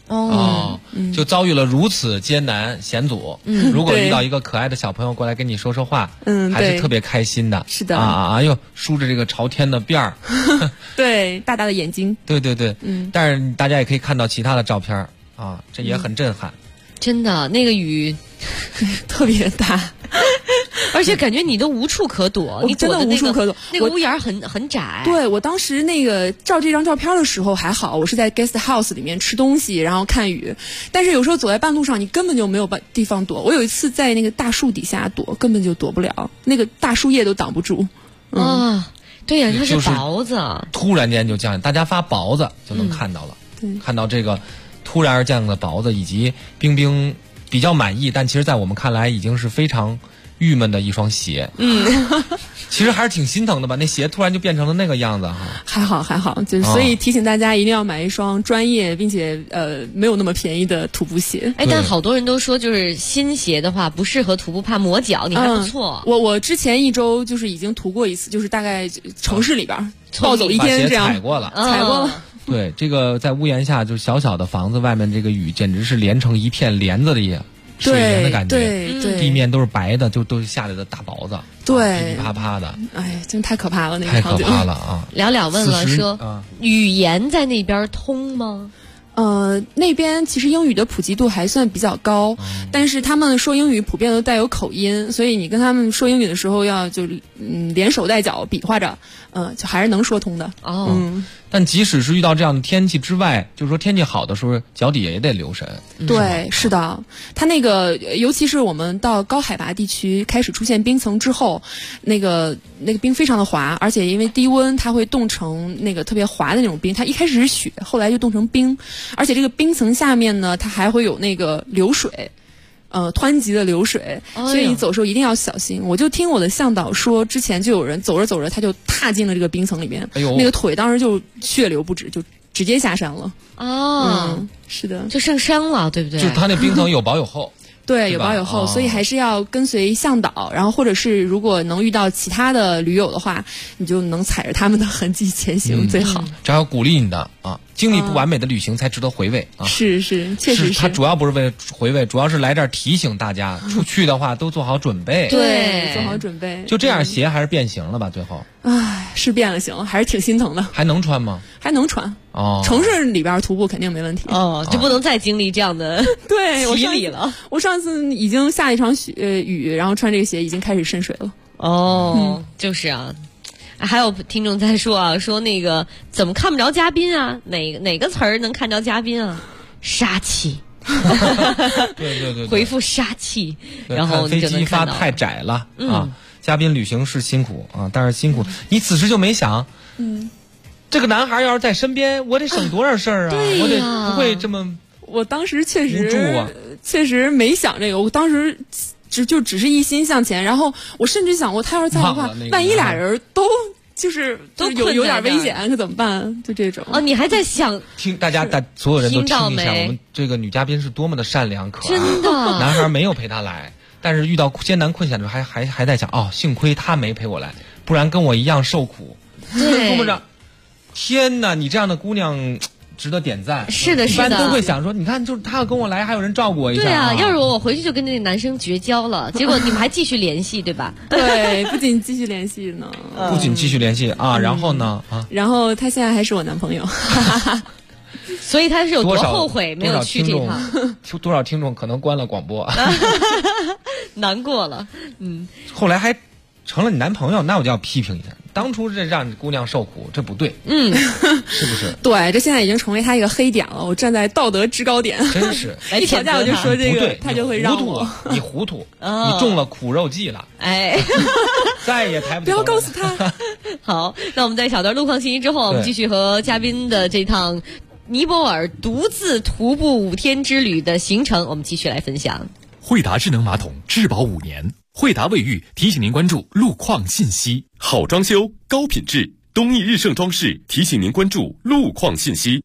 S8: 就遭遇了如此艰难险阻。如果遇到一个可爱的小朋友过来跟你说说话，还是特别开心的。
S9: 是的
S8: 哎呦，梳着这个朝天的辫儿，
S9: 对，大大的眼睛。
S8: 对，但是大家也可以看到其他的照片啊，这也很震撼。
S4: 真的，那个雨
S9: 特别大。
S4: 而且感觉你都无处可躲，你
S9: 真的无处可躲。
S4: 那个屋檐很窄。
S9: 对，我当时那个照这张照片的时候还好，我是在 guest house 里面吃东西，然后看雨。但是有时候走在半路上，你根本就没有地方躲。我有一次在那个大树底下躲，根本就躲不了，那个大树叶都挡不住。
S4: 对呀，它是雹子，
S8: 突然间就降，大家发雹子就能看到了，看到这个突然而降的雹子，以及冰冰比较满意，但其实在我们看来已经是非常郁闷的一双鞋。其实还是挺心疼的吧，那鞋突然就变成了那个样子哈。
S9: 还好，就是所以提醒大家一定要买一双专业并且没有那么便宜的徒步鞋。
S4: 但好多人都说就是新鞋的话不适合徒步，怕磨脚。你还不错。
S9: 我之前一周就是已经涂过一次，就是大概城市里边暴走一天这样。
S8: 踩过了。
S9: 对，
S8: 这个在屋檐下就是小小的房子外面，这个雨简直是连成一片帘子里。水帘的感觉，
S9: 对，
S8: 地面都是白的，都是下来的大雹子，
S9: 对，
S8: 噼噼啪啪的，
S9: 哎，真太可怕了，那个
S8: 太可怕了啊！
S4: 了问了说，语言在那边通吗？
S9: 那边其实英语的普及度还算比较高，但是他们说英语普遍都带有口音，所以你跟他们说英语的时候要就连手带脚比划着，就还是能说通的。
S8: 但即使是遇到这样的天气之外，就是说天气好的时候，脚底下也得留神。
S9: 对，是的，它那个尤其是我们到高海拔地区开始出现冰层之后，那个冰非常的滑，而且因为低温，它会冻成那个特别滑的那种冰。它一开始是雪，后来就冻成冰，而且这个冰层下面呢，它还会有那个流水。湍急的流水，所以你走的时候一定要小心。我就听我的向导说，之前就有人走着走着他就踏进了这个冰层里面，那个腿当时就血流不止，就直接下山了。是的，
S4: 就上山了，对不对？
S8: 就他那冰层有薄有厚。
S9: 对，有薄有厚，所以还是要跟随向导，然后或者是如果能遇到其他的驴友的话，你就能踩着他们的痕迹前行最好。
S8: 这要鼓励你的啊！经历不完美的旅行才值得回味啊！
S9: 是，确实是。
S8: 他主要不是为了回味，主要是来这儿提醒大家，出去的话都做好准备。
S9: 对，做好准备。
S8: 就这样，鞋还是变形了吧？最后，
S9: 是变了形，还是挺心疼的。
S8: 还能穿吗？
S9: 还能穿。城市里边徒步肯定没问题。
S4: 就不能再经历这样的洗礼了。
S9: 我上次已经下了一场雨，然后穿这个鞋已经开始渗水了。
S4: 就是啊。还有听众在说啊，说那个怎么看不着嘉宾啊？哪个词儿能看着嘉宾啊？杀气。
S8: 对，
S4: 回复杀气，然后
S8: 飞机发太窄了啊！嘉宾旅行是辛苦啊，但是辛苦，你此时就没想，这个男孩要是在身边，我得省多少事儿啊！我得不会这么。
S9: 我当时确实没想这个，我当时。只是一心向前，然后我甚至想过，他要是在的话，万一俩人都有点危险，可怎么办？就这种。
S4: 你还在想？
S8: 听大家所有人都听一下，我们这个女嘉宾是多么的善良可爱。
S4: 真的，
S8: 男孩没有陪她来，但是遇到艰难困险的时候，还在想，幸亏他没陪我来，不然跟我一样受苦。
S4: 对，
S8: 多么着！天哪，你这样的姑娘。值得点赞。
S4: 是的，
S8: 一般都会想说，你看，就是他要跟我来，还有人照顾我一下。
S4: 对啊，要是我回去就跟那男生绝交了，结果你们还继续联系，对吧？
S9: 对，不仅继续联系呢，
S8: 然后呢
S9: 然后他现在还是我男朋友，
S4: 所以他是有多后悔没有去这趟？
S8: 多少听众可能关了广播，
S4: 难过了。
S8: 后来还成了你男朋友，那我就要批评一下。当初这让姑娘受苦，这不对，是不是？
S9: 对，这现在已经成为他一个黑点了。我站在道德制高点，
S8: 真是
S9: 一吵架我就说这个，他就会让我。
S8: 你糊涂，你中了苦肉计了，再也抬不起头。
S9: 不要告诉他。
S4: 好，那我们在小段路况信息之后，我们继续和嘉宾的这趟尼泊尔独自徒步5天之旅的行程，我们继续来分享。
S3: 惠达智能马桶质保5年。惠达卫浴提醒您关注路况信息，好装修高品质，东益日盛装饰提醒您关注路况信息。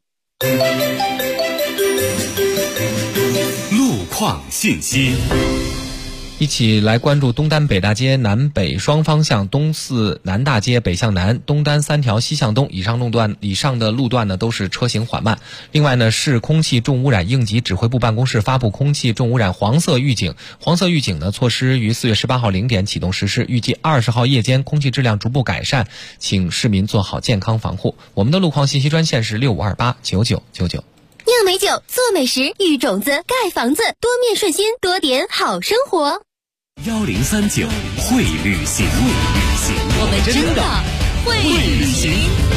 S3: 路况信息。
S8: 一起来关注东单北大街南北双方向、东四南大街北向南、东单3条西向东以上的路段呢都是车行缓慢。另外呢，市空气重污染应急指挥部办公室发布空气重污染黄色预警。黄色预警呢措施于4月18号0点启动实施，预计20号夜间空气质量逐步改善，请市民做好健康防护。我们的路况信息专线是65289999。
S10: 酿美酒，做美食，育种子，盖房子，多面顺心，多点好生活。
S1: 1039会旅行，
S10: 我们真的会旅行。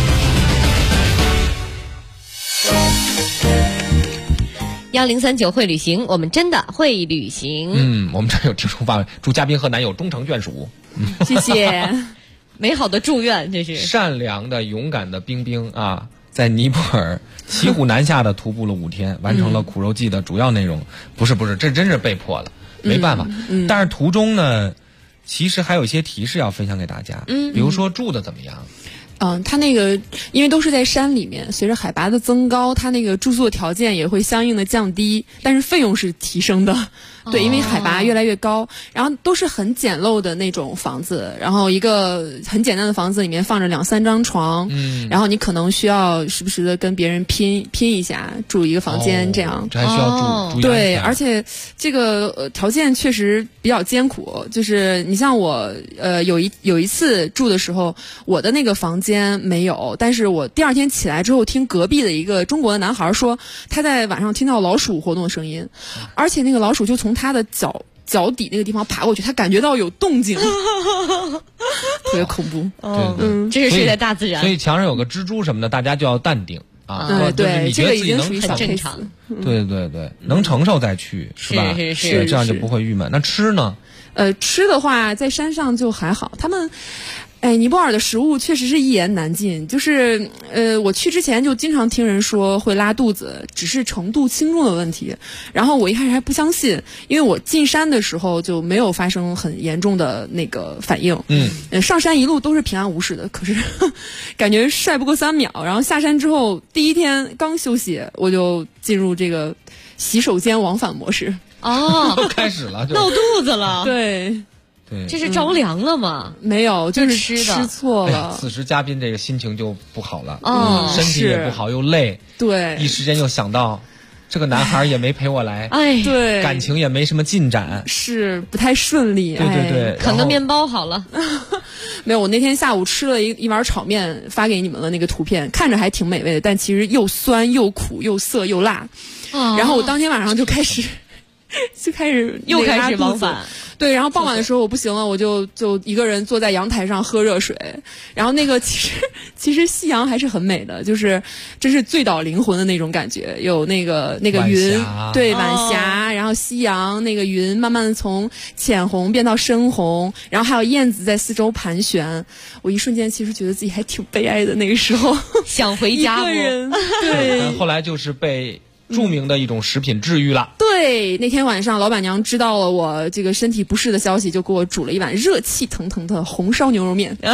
S4: 1039会旅行，我们真的会旅行。
S8: 我们这有听众发问，祝嘉宾和男友终成眷属。
S9: 谢谢，
S4: 美好的祝愿，这是
S8: 善良的、勇敢的冰冰啊，在尼泊尔骑虎难下的徒步了5天，完成了苦肉计的主要内容。不是，这真是被迫了，没办法。但是途中呢，其实还有一些提示要分享给大家。比如说住的怎么样？
S9: 它那个因为都是在山里面，随着海拔的增高，它那个住宿的条件也会相应的降低，但是费用是提升的。对，因为海拔越来越高，然后都是很简陋的那种房子，然后一个很简单的房子里面放着2-3张床，然后你可能需要时不时的跟别人拼一下，住一个房间这样。
S8: 这还需要住
S9: 对，而且这个条件确实比较艰苦，就是你像我有一次住的时候，我的那个房间没有，但是我第2天起来之后，听隔壁的一个中国的男孩说，他在晚上听到老鼠活动的声音，而且那个老鼠就从他的脚底那个地方爬过去，他感觉到有动静，特别恐怖。
S4: 这是睡在大自然，
S8: 所以墙上有个蜘蛛什么的，大家就要淡定啊。
S9: 对，
S8: 你觉得自己能
S4: 很正常。
S8: 对，能承受再去，是吧？
S4: 是，
S8: 这样就不会郁闷。那吃呢？
S9: 吃的话，在山上就还好，他们。尼泊尔的食物确实是一言难尽，就是我去之前就经常听人说会拉肚子，只是程度轻重的问题。然后我一开始还不相信，因为我进山的时候就没有发生很严重的那个反应。上山一路都是平安无事的，可是感觉晒不过3秒，然后下山之后第1天刚休息，我就进入这个洗手间往返模式。
S8: 开始了，
S4: 闹肚子了。
S9: 对。
S4: 这是着凉了吗？
S9: 没有，就是吃错了。
S8: 此时嘉宾这个心情就不好了，身体也不好，又累，
S9: 对，
S8: 一时间又想到这个男孩也没陪我来，
S9: 对，
S8: 感情也没什么进展，
S9: 是不太顺利。
S8: 对，
S4: 啃个面包好了。
S9: 没有，我那天下午吃了一碗炒面，发给你们的那个图片，看着还挺美味的，但其实又酸又苦又涩又辣。然后我当天晚上就开始
S4: 又开始往返。
S9: 对，然后傍晚的时候我不行了，我就一个人坐在阳台上喝热水，然后那个其实夕阳还是很美的，就是真是醉倒灵魂的那种感觉，有那个云，对，晚霞，然后夕阳，那个云慢慢的从浅红变到深红，然后还有燕子在四周盘旋，我一瞬间其实觉得自己还挺悲哀的，那个时候
S4: 想回家
S9: 一个人，对，
S8: 后来就是被著名的一种食品治愈了。
S9: 对，那天晚上老板娘知道了我这个身体不适的消息，就给我煮了一碗热气腾腾的红烧牛肉面。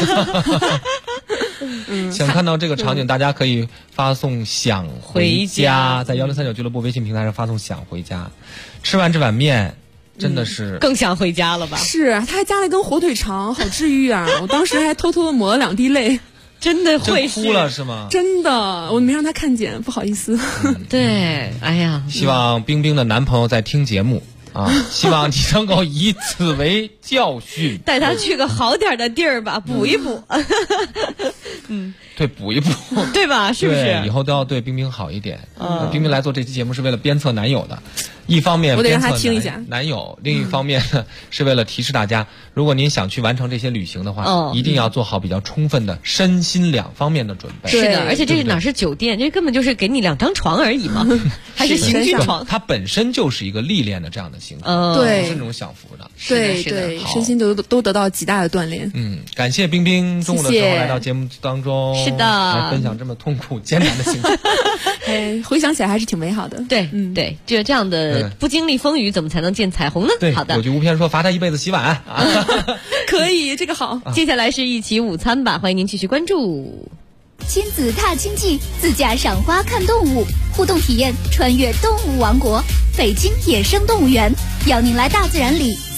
S8: 想看到这个场景，大家可以发送想回家，在1039俱乐部微信平台上发送想回家。吃完这碗面真的是
S4: 更想回家了吧？
S9: 是，他还加了一根火腿肠，好治愈啊。我当时还偷偷的抹了2滴泪。
S4: 真的会
S8: 哭了是吗？
S9: 真的，我没让他看见，不好意思。
S4: 对，哎呀，
S8: 希望冰冰的男朋友在听节目啊，希望你能够以此为教训，
S4: 带他去个好点的地儿吧，补一补。
S8: 对，补一补，
S4: 对吧？是不是？
S8: 对，以后都要对冰冰好一点。冰冰来做这期节目是为了鞭策男友的，一方面
S9: 我得让他听一下
S8: 男友，另一方面呢是为了提示大家，如果您想去完成这些旅行的话，一定要做好比较充分的身心2方面的准备。
S4: 是的，而且这是哪是酒店，这根本就是给你2张床而已嘛，还是行军床。
S8: 它本身就是一个历练的这样的形式，
S9: 对，
S8: 不是那种享福的。
S9: 对对，身心都得到极大的锻炼。
S8: 感谢冰冰中午的时候来到节目当中，
S4: 是的，
S8: 来分享这么痛苦艰难的行程。
S9: 回想起来还是挺美好的。
S4: 对，对，就这样的不经历风雨，怎么才能见彩虹呢？
S8: 对，
S4: 好的。
S8: 有句无片说罚他一辈子洗碗。
S9: 可以，这个好。
S4: 接下来是一起午餐吧，欢迎您继续关注。
S10: 亲子踏青记，自驾赏花看动物，互动体验穿越动物王国，北京野生动物园，邀您来大自然里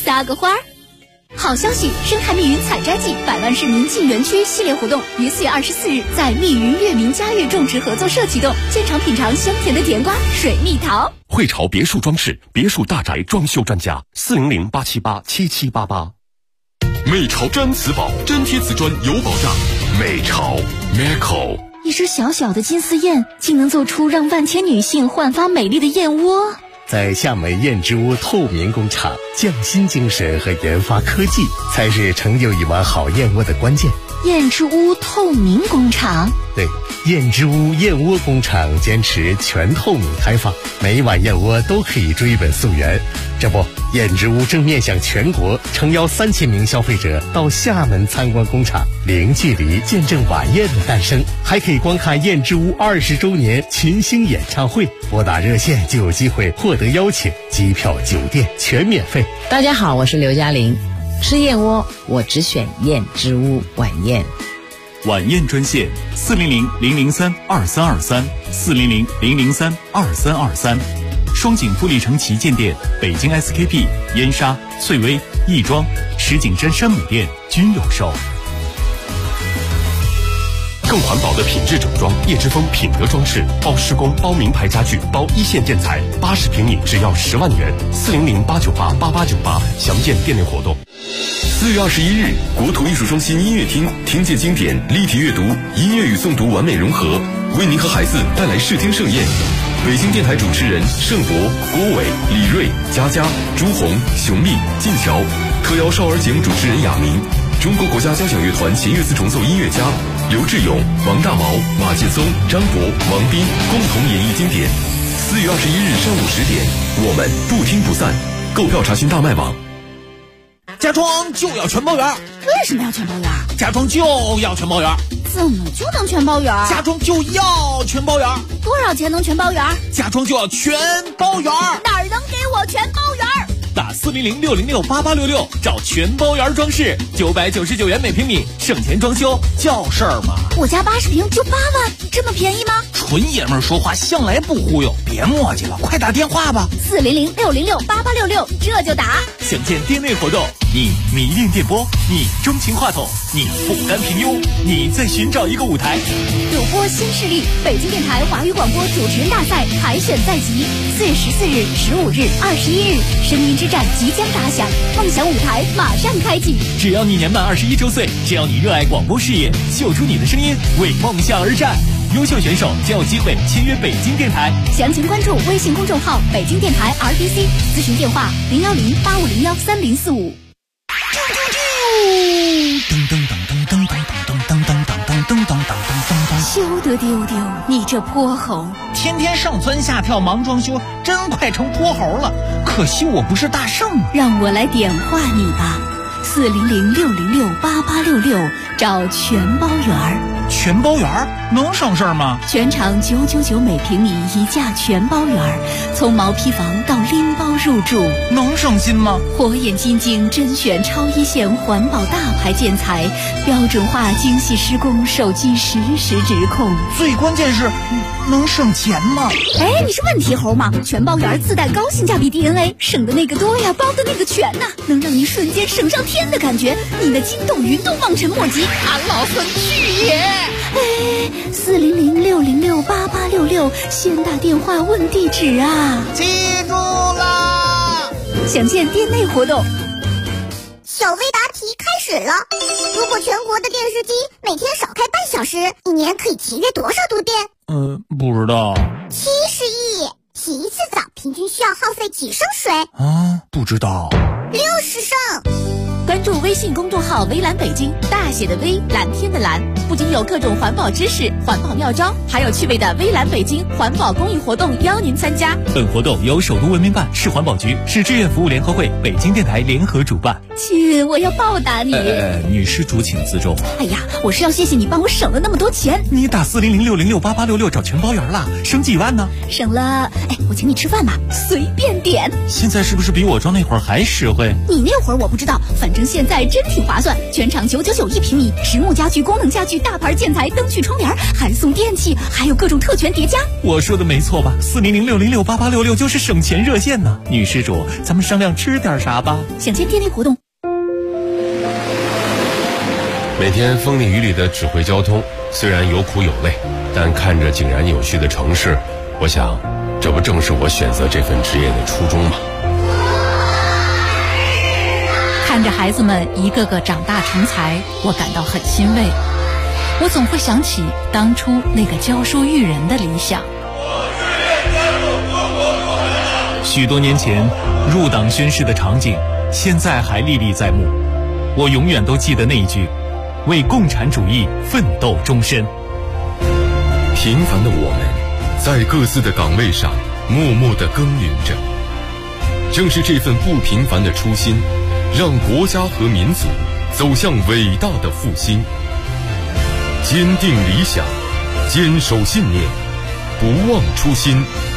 S10: 撒个花儿。好消息！生态密云采摘季100万市民进园区系列活动于4月24日在密云月明佳悦种植合作社启动，现场品尝香甜的甜瓜、水蜜桃。
S3: 汇潮别墅装饰别墅大宅装修专家，400-878-7788。美潮真瓷宝，真贴瓷砖有保障。美潮 Meco。
S10: 一只小小的金丝燕，竟能做出让万千女性焕发美丽的燕窝。
S17: 在厦门燕之屋透明工厂，匠心精神和研发科技才是成就一碗好燕窝的关键。
S10: 燕之屋透明工厂，
S17: 对，燕之屋燕窝工厂坚持全透明开放，每一碗燕窝都可以追本溯源。这不，燕之屋正面向全国，诚邀3000名消费者到厦门参观工厂，零距离见证晚宴的诞生，还可以观看燕之屋20周年群星演唱会。拨打热线就有机会获得邀请，机票、酒店全免费。
S12: 大家好，我是刘嘉玲。吃燕窝，我只选燕之屋晚宴。
S1: 晚宴专线400-003-2323，400-003-2323。双井富力城旗舰店、北京 SKP、燕莎、翠微、亦庄、石景山山姆店均有售。
S3: 更环保的品质整装，叶之峰品德装饰包施工、包名牌家具、包一线建材，80平米只要10万元。400-898-8898，详见店内活动。4月21日，国土艺术中心音乐厅，听见经典，立体阅读，音乐与诵读完美融合，为您和孩子带来视听盛宴。北京电台主持人盛博、郭伟、李锐、佳佳、朱红、熊丽、晋桥，特邀少儿节目主持人雅明，中国国家交响乐团弦乐四重奏音乐家刘志勇、王大毛、马劲松、张博、王斌共同演绎经典。4月21日上午10点，我们不听不散。购票查询大麦网。
S15: 家装就要全包圆。
S10: 为什么要全包圆？
S15: 家装就要全包圆。
S10: 怎么就能全包圆？
S15: 家装就要全包圆。
S10: 多少钱能全包圆？
S15: 家装就要全包圆。
S10: 哪儿能给我全包圆？
S15: 打400-606-8866找全包圆装饰，999元每平米，省钱装修叫事儿嘛。
S10: 我家80平就8万，这么便宜吗？
S15: 纯爷们儿说话向来不忽悠，别磨叽了，快打电话吧。
S10: 400-606-8866，这就打。
S15: 想见店内活动，你迷恋电波，你钟情话筒，你不甘平庸，你在寻找一个舞台。
S10: 主播新势力，北京电台华语广播主持人大赛海选在即，4月14日、15日、21日，声音之战即将打响，梦想舞台马上开启。
S15: 只要你年满21周岁，只要你热爱广播事业，秀出你的声音，为梦想而战。优秀选手将有机会签约北京电台。
S10: 详情关注微信公众号北京电台 RDC， 咨询电话010-8501-3045。休得丢丢，你这泼猴！
S15: 天天上蹿下跳忙装修，真快成泼猴了。可惜我不是大圣，
S10: 让我来点化你吧。400-606-8866，找全包圆儿。
S15: 全包圆儿能省事儿吗？
S10: 全场999每平米一价全包圆儿，从毛坯房到拎包入住，
S15: 能省心吗？
S10: 火眼金睛甄选超一线环保大牌建材，标准化精细施工，手机实时指控。
S15: 最关键是能省钱吗？
S10: 哎，你是问题猴吗？全包圆自带高性价比 DNA， 省的那个多呀，包的那个全呐，能让你瞬间省上天的感觉，你的惊动云动望尘莫及。
S15: 俺老孙去也！
S10: 哎，400-606-8866，先打电话问地址啊！
S15: 记住啦！
S10: 详见店内活动。
S18: 小微答题开始了。如果全国的电视机每天少开半小时，一年可以节约多少度电？
S15: 不知道。
S18: 70亿。洗一次澡平均需要耗费几升水？
S15: 不知道。
S18: 60升。
S10: 关注微信公众号微蓝北京，大写的微，蓝天的蓝，不仅有各种环保知识、环保妙招，还有趣味的微蓝北京环保公益活动邀您参加。
S15: 本活动由首都文明办、市环保局、市志愿服务联合会、北京电台联合主办。
S10: 亲，我要报答你。
S15: 女施主请自重。
S10: 哎呀，我是要谢谢你帮我省了那么多钱。
S15: 你打400-606-8866找全包圆了，省几万呢？
S10: 省了，我请你吃饭吧，随便点。 点。
S15: 现在是不是比我装那会儿还实惠？
S10: 你那会儿我不知道，反正现在真挺划算，全场999一平米，实木家具、功能家具、大牌建材、灯具、窗帘，还送电器，还有各种特权叠加。
S15: 我说的没错吧？4006068866就是省钱热线呢。女施主，咱们商量吃点啥吧？
S10: 享签电力活动。
S19: 每天风里雨里的指挥交通，虽然有苦有累，但看着井然有序的城市，我想，这不正是我选择这份职业的初衷吗？
S20: 看着孩子们一个个长大成才，我感到很欣慰。我总会想起当初那个教书育人的理想。
S15: 许多年前入党宣誓的场景，现在还历历在目。我永远都记得那一句：为共产主义奋斗终身。
S3: 平凡的我们，在各自的岗位上默默地耕耘着。正是这份不平凡的初心，让国家和民族走向伟大的复兴。坚定理想，坚守信念，不忘初心，